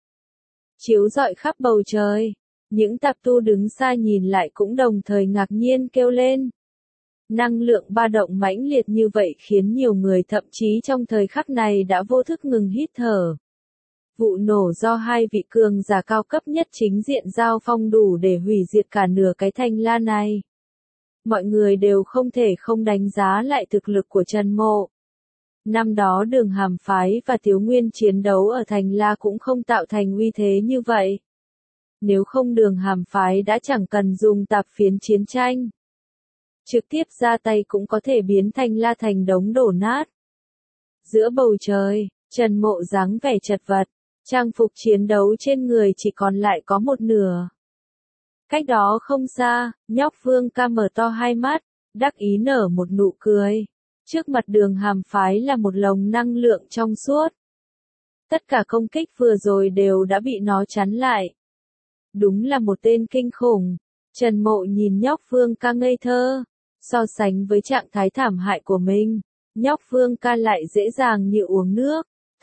Chiếu rọi khắp bầu trời. Những tạp tu đứng xa nhìn lại cũng đồng thời ngạc nhiên kêu lên. Năng lượng ba động mãnh liệt như vậy khiến nhiều người thậm chí trong thời khắc này đã vô thức ngừng hít thở. Vụ nổ do hai vị cường giả cao cấp nhất chính diện giao phong đủ để hủy diệt cả nửa cái thành la này. Mọi người đều không thể không đánh giá lại thực lực của Trần Mộ. Năm đó Đường Hàm Phái và Thiếu Nguyên chiến đấu ở thành La cũng không tạo thành uy thế như vậy. Nếu không Đường Hàm Phái đã chẳng cần dùng tạp phiến chiến tranh. Trực tiếp ra tay cũng có thể biến thành La thành đống đổ nát. Giữa bầu trời, Trần Mộ dáng vẻ chật vật, trang phục chiến đấu trên người chỉ còn lại có một nửa. Cách đó không xa, nhóc Vương ca mở to hai mắt, đắc ý nở một nụ cười. Trước mặt Đường Hàm Phái là một lồng năng lượng trong suốt. Tất cả công kích vừa rồi đều đã bị nó chắn lại. Đúng là một tên kinh khủng. Trần Mộ nhìn nhóc Vương ca ngây thơ. So sánh với trạng thái thảm hại của mình, nhóc Vương ca lại dễ dàng như uống nước.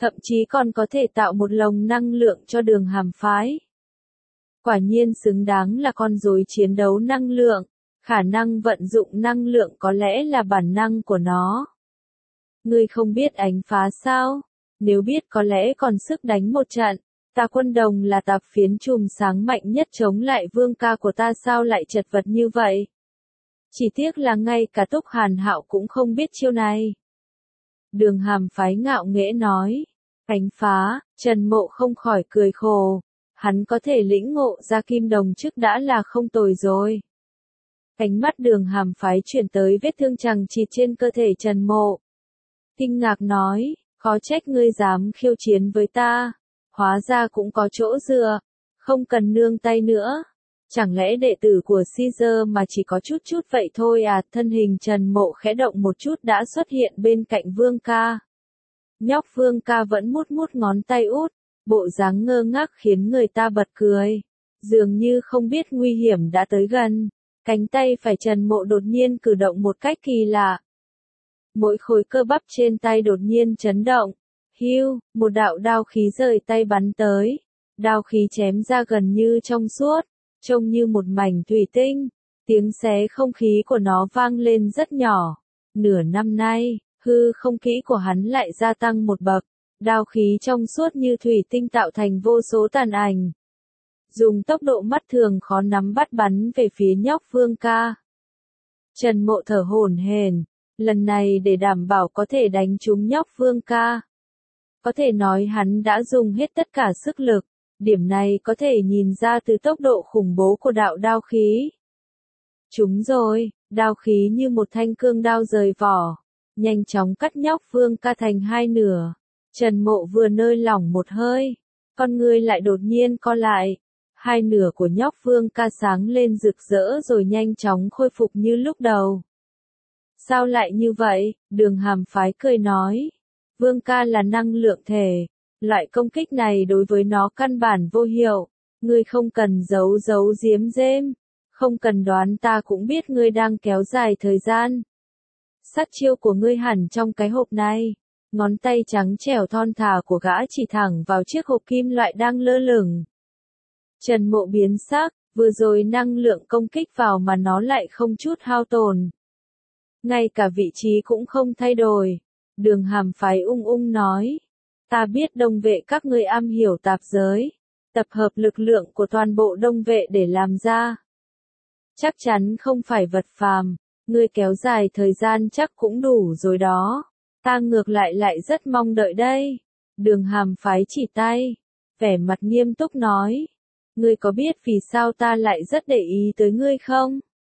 thậm chí còn có thể tạo một lồng năng lượng cho Đường Hàm phái. Quả nhiên xứng đáng là con rối chiến đấu năng lượng, khả năng vận dụng năng lượng có lẽ là bản năng của nó. Ngươi không biết ánh phá sao? Nếu biết có lẽ còn sức đánh một trận. Ta Quân Đồng là tạp phiến chùm sáng mạnh nhất chống lại vương ca của ta, sao lại chật vật như vậy? Chỉ tiếc là ngay cả Túc Hàn Hạo cũng không biết chiêu này. Đường Hàm phái ngạo nghễ nói. Ánh phá, Trần Mộ không khỏi cười khổ. Hắn có thể lĩnh ngộ ra kim đồng trước đã là không tồi rồi. Ánh mắt Đường Hàm phái chuyển tới vết thương chằng chịt trên cơ thể Trần Mộ. Kinh ngạc nói, khó trách ngươi dám khiêu chiến với ta. Hóa ra cũng có chỗ dựa, không cần nương tay nữa. Chẳng lẽ đệ tử của Caesar mà chỉ có chút chút vậy thôi à? Thân hình Trần Mộ khẽ động một chút đã xuất hiện bên cạnh Vương ca. Nhóc Vương ca vẫn mút mút ngón tay út, bộ dáng ngơ ngác khiến người ta bật cười. Dường như không biết nguy hiểm đã tới gần. Cánh tay phải Trần Mộ đột nhiên cử động một cách kỳ lạ. Mỗi khối cơ bắp trên tay đột nhiên chấn động. Hưu, một đạo đao khí rời tay bắn tới. Đao khí chém ra gần như trong suốt, trông như một mảnh thủy tinh. Tiếng xé không khí của nó vang lên rất nhỏ. Nửa năm nay, hư không kỹ của hắn lại gia tăng một bậc. Đao khí trong suốt như thủy tinh tạo thành vô số tàn ảnh. Dùng tốc độ mắt thường khó nắm bắt bắn về phía nhóc Vương ca. Trần Mộ thở hổn hển, lần này để đảm bảo có thể đánh trúng nhóc Vương ca. Có thể nói hắn đã dùng hết tất cả sức lực, điểm này có thể nhìn ra từ tốc độ khủng bố của đạo đao khí. Trúng rồi, đao khí như một thanh cương đao rời vỏ, nhanh chóng cắt nhóc Vương ca thành hai nửa. Trần Mộ vừa nới lỏng một hơi, con người lại đột nhiên co lại. Hai nửa của nhóc Vương ca sáng lên rực rỡ rồi nhanh chóng khôi phục như lúc đầu. Sao lại như vậy? Đường Hàm phái cười nói. Vương ca là năng lượng thể. Loại công kích này đối với nó căn bản vô hiệu. Ngươi không cần giấu giấu giếm giếm. Không cần đoán, ta cũng biết ngươi đang kéo dài thời gian. Sát chiêu của ngươi hẳn trong cái hộp này. Ngón tay trắng trẻo thon thả của gã chỉ thẳng vào chiếc hộp kim loại đang lơ lửng. Trần Mộ biến sắc, vừa rồi năng lượng công kích vào mà nó lại không chút hao tổn. Ngay cả vị trí cũng không thay đổi. Đường Hàm phái ung ung nói. Ta biết Đông Vệ các ngươi am hiểu tạp giới. Tập hợp lực lượng của toàn bộ Đông Vệ để làm ra. Chắc chắn không phải vật phàm. Ngươi kéo dài thời gian chắc cũng đủ rồi đó. Ta ngược lại rất mong đợi đây. Đường Hàm phái chỉ tay. Vẻ mặt nghiêm túc nói. Ngươi có biết vì sao ta lại rất để ý tới ngươi không?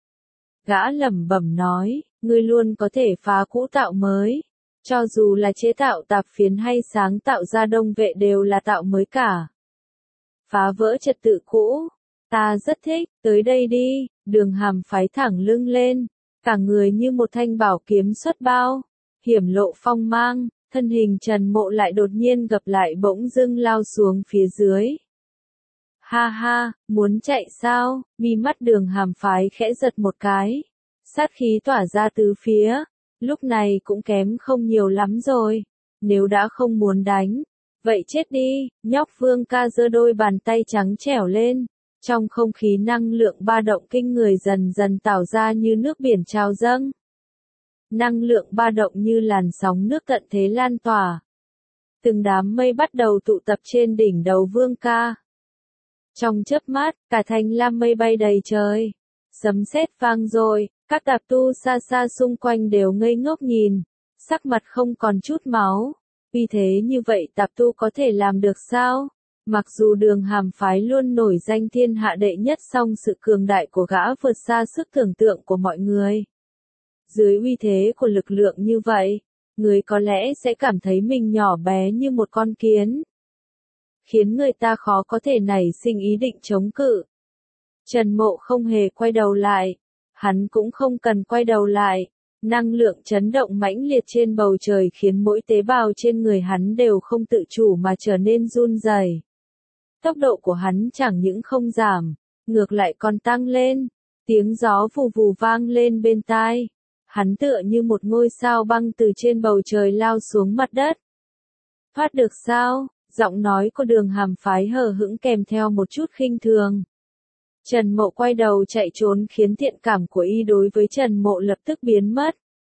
Gã lẩm bẩm nói, ngươi luôn có thể phá cũ tạo mới. Cho dù là chế tạo tạp phiến hay sáng tạo ra Đông Vệ đều là tạo mới cả. Phá vỡ trật tự cũ. Ta rất thích, tới đây đi. Đường Hàm phái thẳng lưng lên. Cả người như một thanh bảo kiếm xuất bao. Hiểm lộ phong mang, thân hình Trần Mộ lại đột nhiên gập lại bỗng dưng lao xuống phía dưới. Ha ha, muốn chạy sao? Mi mắt Đường Hàm phái khẽ giật một cái. Sát khí tỏa ra tứ phía. Lúc này cũng kém không nhiều lắm rồi. Nếu đã không muốn đánh, vậy chết đi. Nhóc Vương ca giơ đôi bàn tay trắng trẻo lên. Trong không khí năng lượng ba động kinh người dần dần tạo ra như nước biển trào dâng. Năng lượng ba động như làn sóng nước tận thế lan tỏa. Từng đám mây bắt đầu tụ tập trên đỉnh đầu Vương ca. Trong chớp mắt, cả thành lam mây bay đầy trời. Sấm sét vang rồi, các tạp tu xa xa xung quanh đều ngây ngốc nhìn. Sắc mặt không còn chút máu. Vì thế như vậy tạp tu có thể làm được sao? Mặc dù Đường Hàm phái luôn nổi danh thiên hạ đệ nhất, song sự cường đại của gã vượt xa sức tưởng tượng của mọi người. Dưới uy thế của lực lượng như vậy, người có lẽ sẽ cảm thấy mình nhỏ bé như một con kiến. Khiến người ta khó có thể nảy sinh ý định chống cự. Trần Mộ không hề quay đầu lại. Hắn cũng không cần quay đầu lại. Năng lượng chấn động mãnh liệt trên bầu trời khiến mỗi tế bào trên người hắn đều không tự chủ mà trở nên run rẩy. Tốc độ của hắn chẳng những không giảm, ngược lại còn tăng lên. Tiếng gió vù vù vang lên bên tai. Hắn tựa như một ngôi sao băng từ trên bầu trời lao xuống mặt đất. Thoát được sao? Giọng nói của Đường Hàm Phái hờ hững kèm theo một chút khinh thường. Trần Mộ quay đầu chạy trốn khiến thiện cảm của y đối với Trần Mộ lập tức biến mất.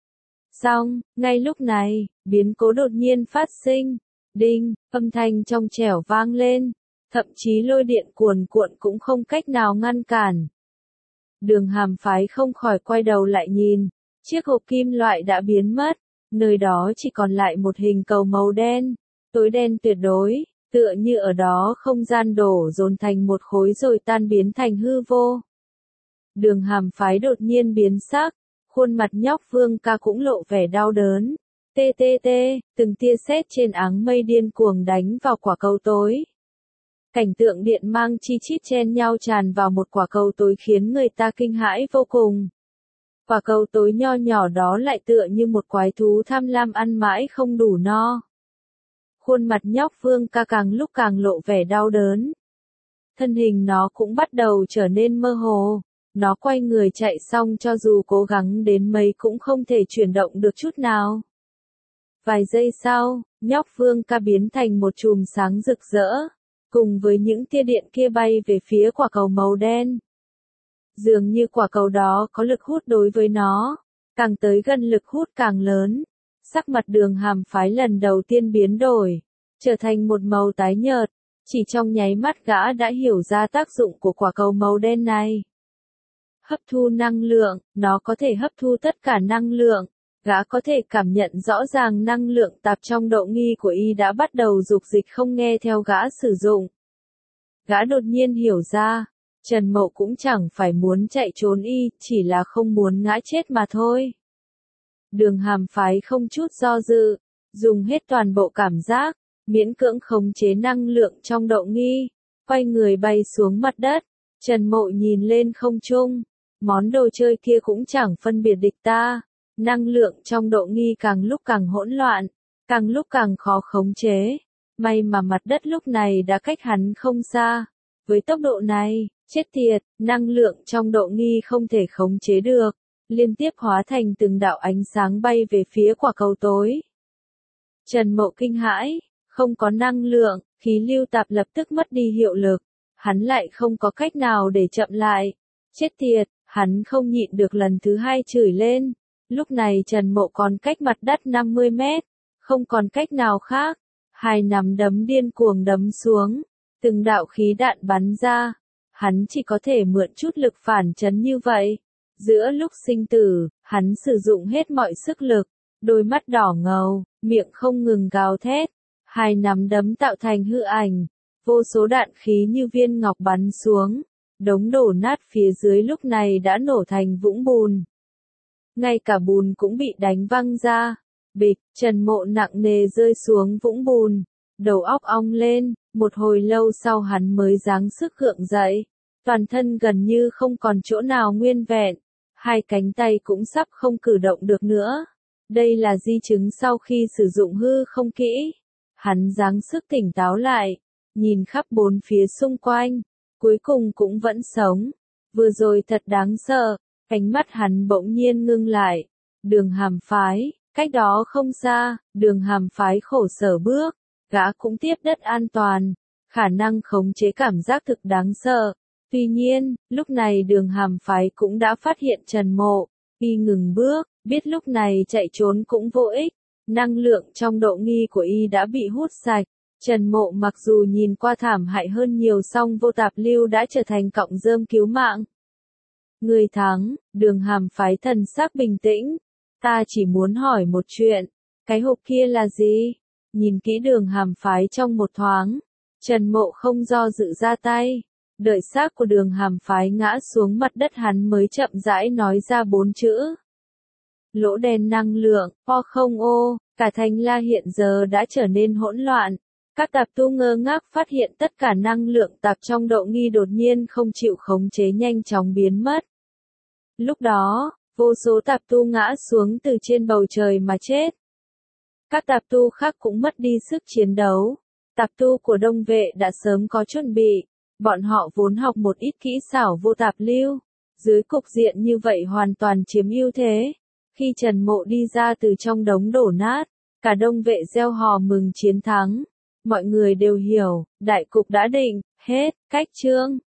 Xong, ngay lúc này, biến cố đột nhiên phát sinh. Đinh, âm thanh trong trẻo vang lên. Thậm chí lôi điện cuồn cuộn cũng không cách nào ngăn cản. Đường Hàm Phái không khỏi quay đầu lại nhìn. Chiếc hộp kim loại đã biến mất. Nơi đó chỉ còn lại một hình cầu màu đen. Tối đen tuyệt đối. Tựa như ở đó không gian đổ dồn thành một khối rồi tan biến thành hư vô. Đường Hàm Phái đột nhiên biến sắc. Khuôn mặt nhóc Vương Ca cũng lộ vẻ đau đớn. Từng tia sét trên áng mây điên cuồng đánh vào quả cầu tối. Cảnh tượng điện mang chi chít chen nhau tràn vào một quả cầu tối khiến người ta kinh hãi vô cùng. Quả cầu tối nho nhỏ đó lại tựa như một quái thú tham lam ăn mãi không đủ no. Khuôn mặt nhóc Vương Ca càng lúc càng lộ vẻ đau đớn. Thân hình nó cũng bắt đầu trở nên mơ hồ. Nó quay người chạy xong cho dù cố gắng đến mấy cũng không thể chuyển động được chút nào. Vài giây sau, nhóc Vương Ca biến thành một chùm sáng rực rỡ, cùng với những tia điện kia bay về phía quả cầu màu đen. Dường như quả cầu đó có lực hút đối với nó, càng tới gần lực hút càng lớn. Sắc mặt Đường Hàm Phái lần đầu tiên biến đổi, trở thành một màu tái nhợt, chỉ trong nháy mắt gã đã hiểu ra tác dụng của quả cầu màu đen này. Hấp thu năng lượng, nó có thể hấp thu tất cả năng lượng, gã có thể cảm nhận rõ ràng năng lượng tạp trong độ nghi của y đã bắt đầu dục dịch không nghe theo gã sử dụng. Gã đột nhiên hiểu ra, Trần Mộ cũng chẳng phải muốn chạy trốn y, chỉ là không muốn ngã chết mà thôi. Đường Hàm Phái không chút do dự, dùng hết toàn bộ cảm giác, miễn cưỡng khống chế năng lượng trong độ nghi, quay người bay xuống mặt đất. Trần Mộ nhìn lên không trung, món đồ chơi kia cũng chẳng phân biệt địch ta, năng lượng trong độ nghi càng lúc càng hỗn loạn, càng lúc càng khó khống chế. May mà mặt đất lúc này đã cách hắn không xa. Với tốc độ này, chết tiệt, năng lượng trong độ nghi không thể khống chế được, liên tiếp hóa thành từng đạo ánh sáng bay về phía quả cầu tối. Trần Mộ kinh hãi, không có năng lượng, khí lưu tạp lập tức mất đi hiệu lực, hắn lại không có cách nào để chậm lại. Chết tiệt, hắn không nhịn được lần thứ hai chửi lên. Lúc này Trần Mộ còn cách mặt đất 50 mét, không còn cách nào khác. Hai nắm đấm điên cuồng đấm xuống, từng đạo khí đạn bắn ra, hắn chỉ có thể mượn chút lực phản chấn như vậy. Giữa lúc sinh tử, hắn sử dụng hết mọi sức lực, đôi mắt đỏ ngầu, miệng không ngừng gào thét, hai nắm đấm tạo thành hư ảnh, vô số đạn khí như viên ngọc bắn xuống, đống đổ nát phía dưới lúc này đã nổ thành vũng bùn. Ngay cả bùn cũng bị đánh văng ra. Bịch, Trần Mộ nặng nề rơi xuống vũng bùn, đầu óc ong lên, một hồi lâu sau hắn mới giáng sức gượng dậy, toàn thân gần như không còn chỗ nào nguyên vẹn, hai cánh tay cũng sắp không cử động được nữa. Đây là di chứng sau khi sử dụng hư không kỹ. Hắn giáng sức tỉnh táo lại, nhìn khắp bốn phía xung quanh, cuối cùng cũng vẫn sống. Vừa rồi thật đáng sợ, ánh mắt hắn bỗng nhiên ngưng lại. Đường Hàm Phái. Cách đó không xa, Đường Hàm Phái khổ sở bước, gã cũng tiếp đất an toàn, khả năng khống chế cảm giác thực đáng sợ. Tuy nhiên, lúc này Đường Hàm Phái cũng đã phát hiện Trần Mộ, y ngừng bước, biết lúc này chạy trốn cũng vô ích, năng lượng trong độ nghi của y đã bị hút sạch. Trần Mộ mặc dù nhìn qua thảm hại hơn nhiều song vô tạp lưu đã trở thành cọng rơm cứu mạng. Người thắng, Đường Hàm Phái thần sắc bình tĩnh. Ta chỉ muốn hỏi một chuyện, cái hộp kia là gì? Nhìn kỹ Đường Hàm Phái trong một thoáng, Trần Mộ không do dự ra tay, đợi xác của Đường Hàm Phái ngã xuống mặt đất hắn mới chậm rãi nói ra 4 chữ. Lỗ đen năng lượng, O0O, cả Thành La hiện giờ đã trở nên hỗn loạn. Các tạp tu ngơ ngác phát hiện tất cả năng lượng tạp trong độ nghi đột nhiên không chịu khống chế nhanh chóng biến mất. Lúc đó, vô số tạp tu ngã xuống từ trên bầu trời mà chết. Các tạp tu khác cũng mất đi sức chiến đấu. Tạp tu của Đông Vệ đã sớm có chuẩn bị. Bọn họ vốn học một ít kỹ xảo vô tạp lưu. Dưới cục diện như vậy hoàn toàn chiếm ưu thế. Khi Trần Mộ đi ra từ trong đống đổ nát, cả đông vệ reo hò mừng chiến thắng. Mọi người đều hiểu, đại cục đã định, hết, cách chương.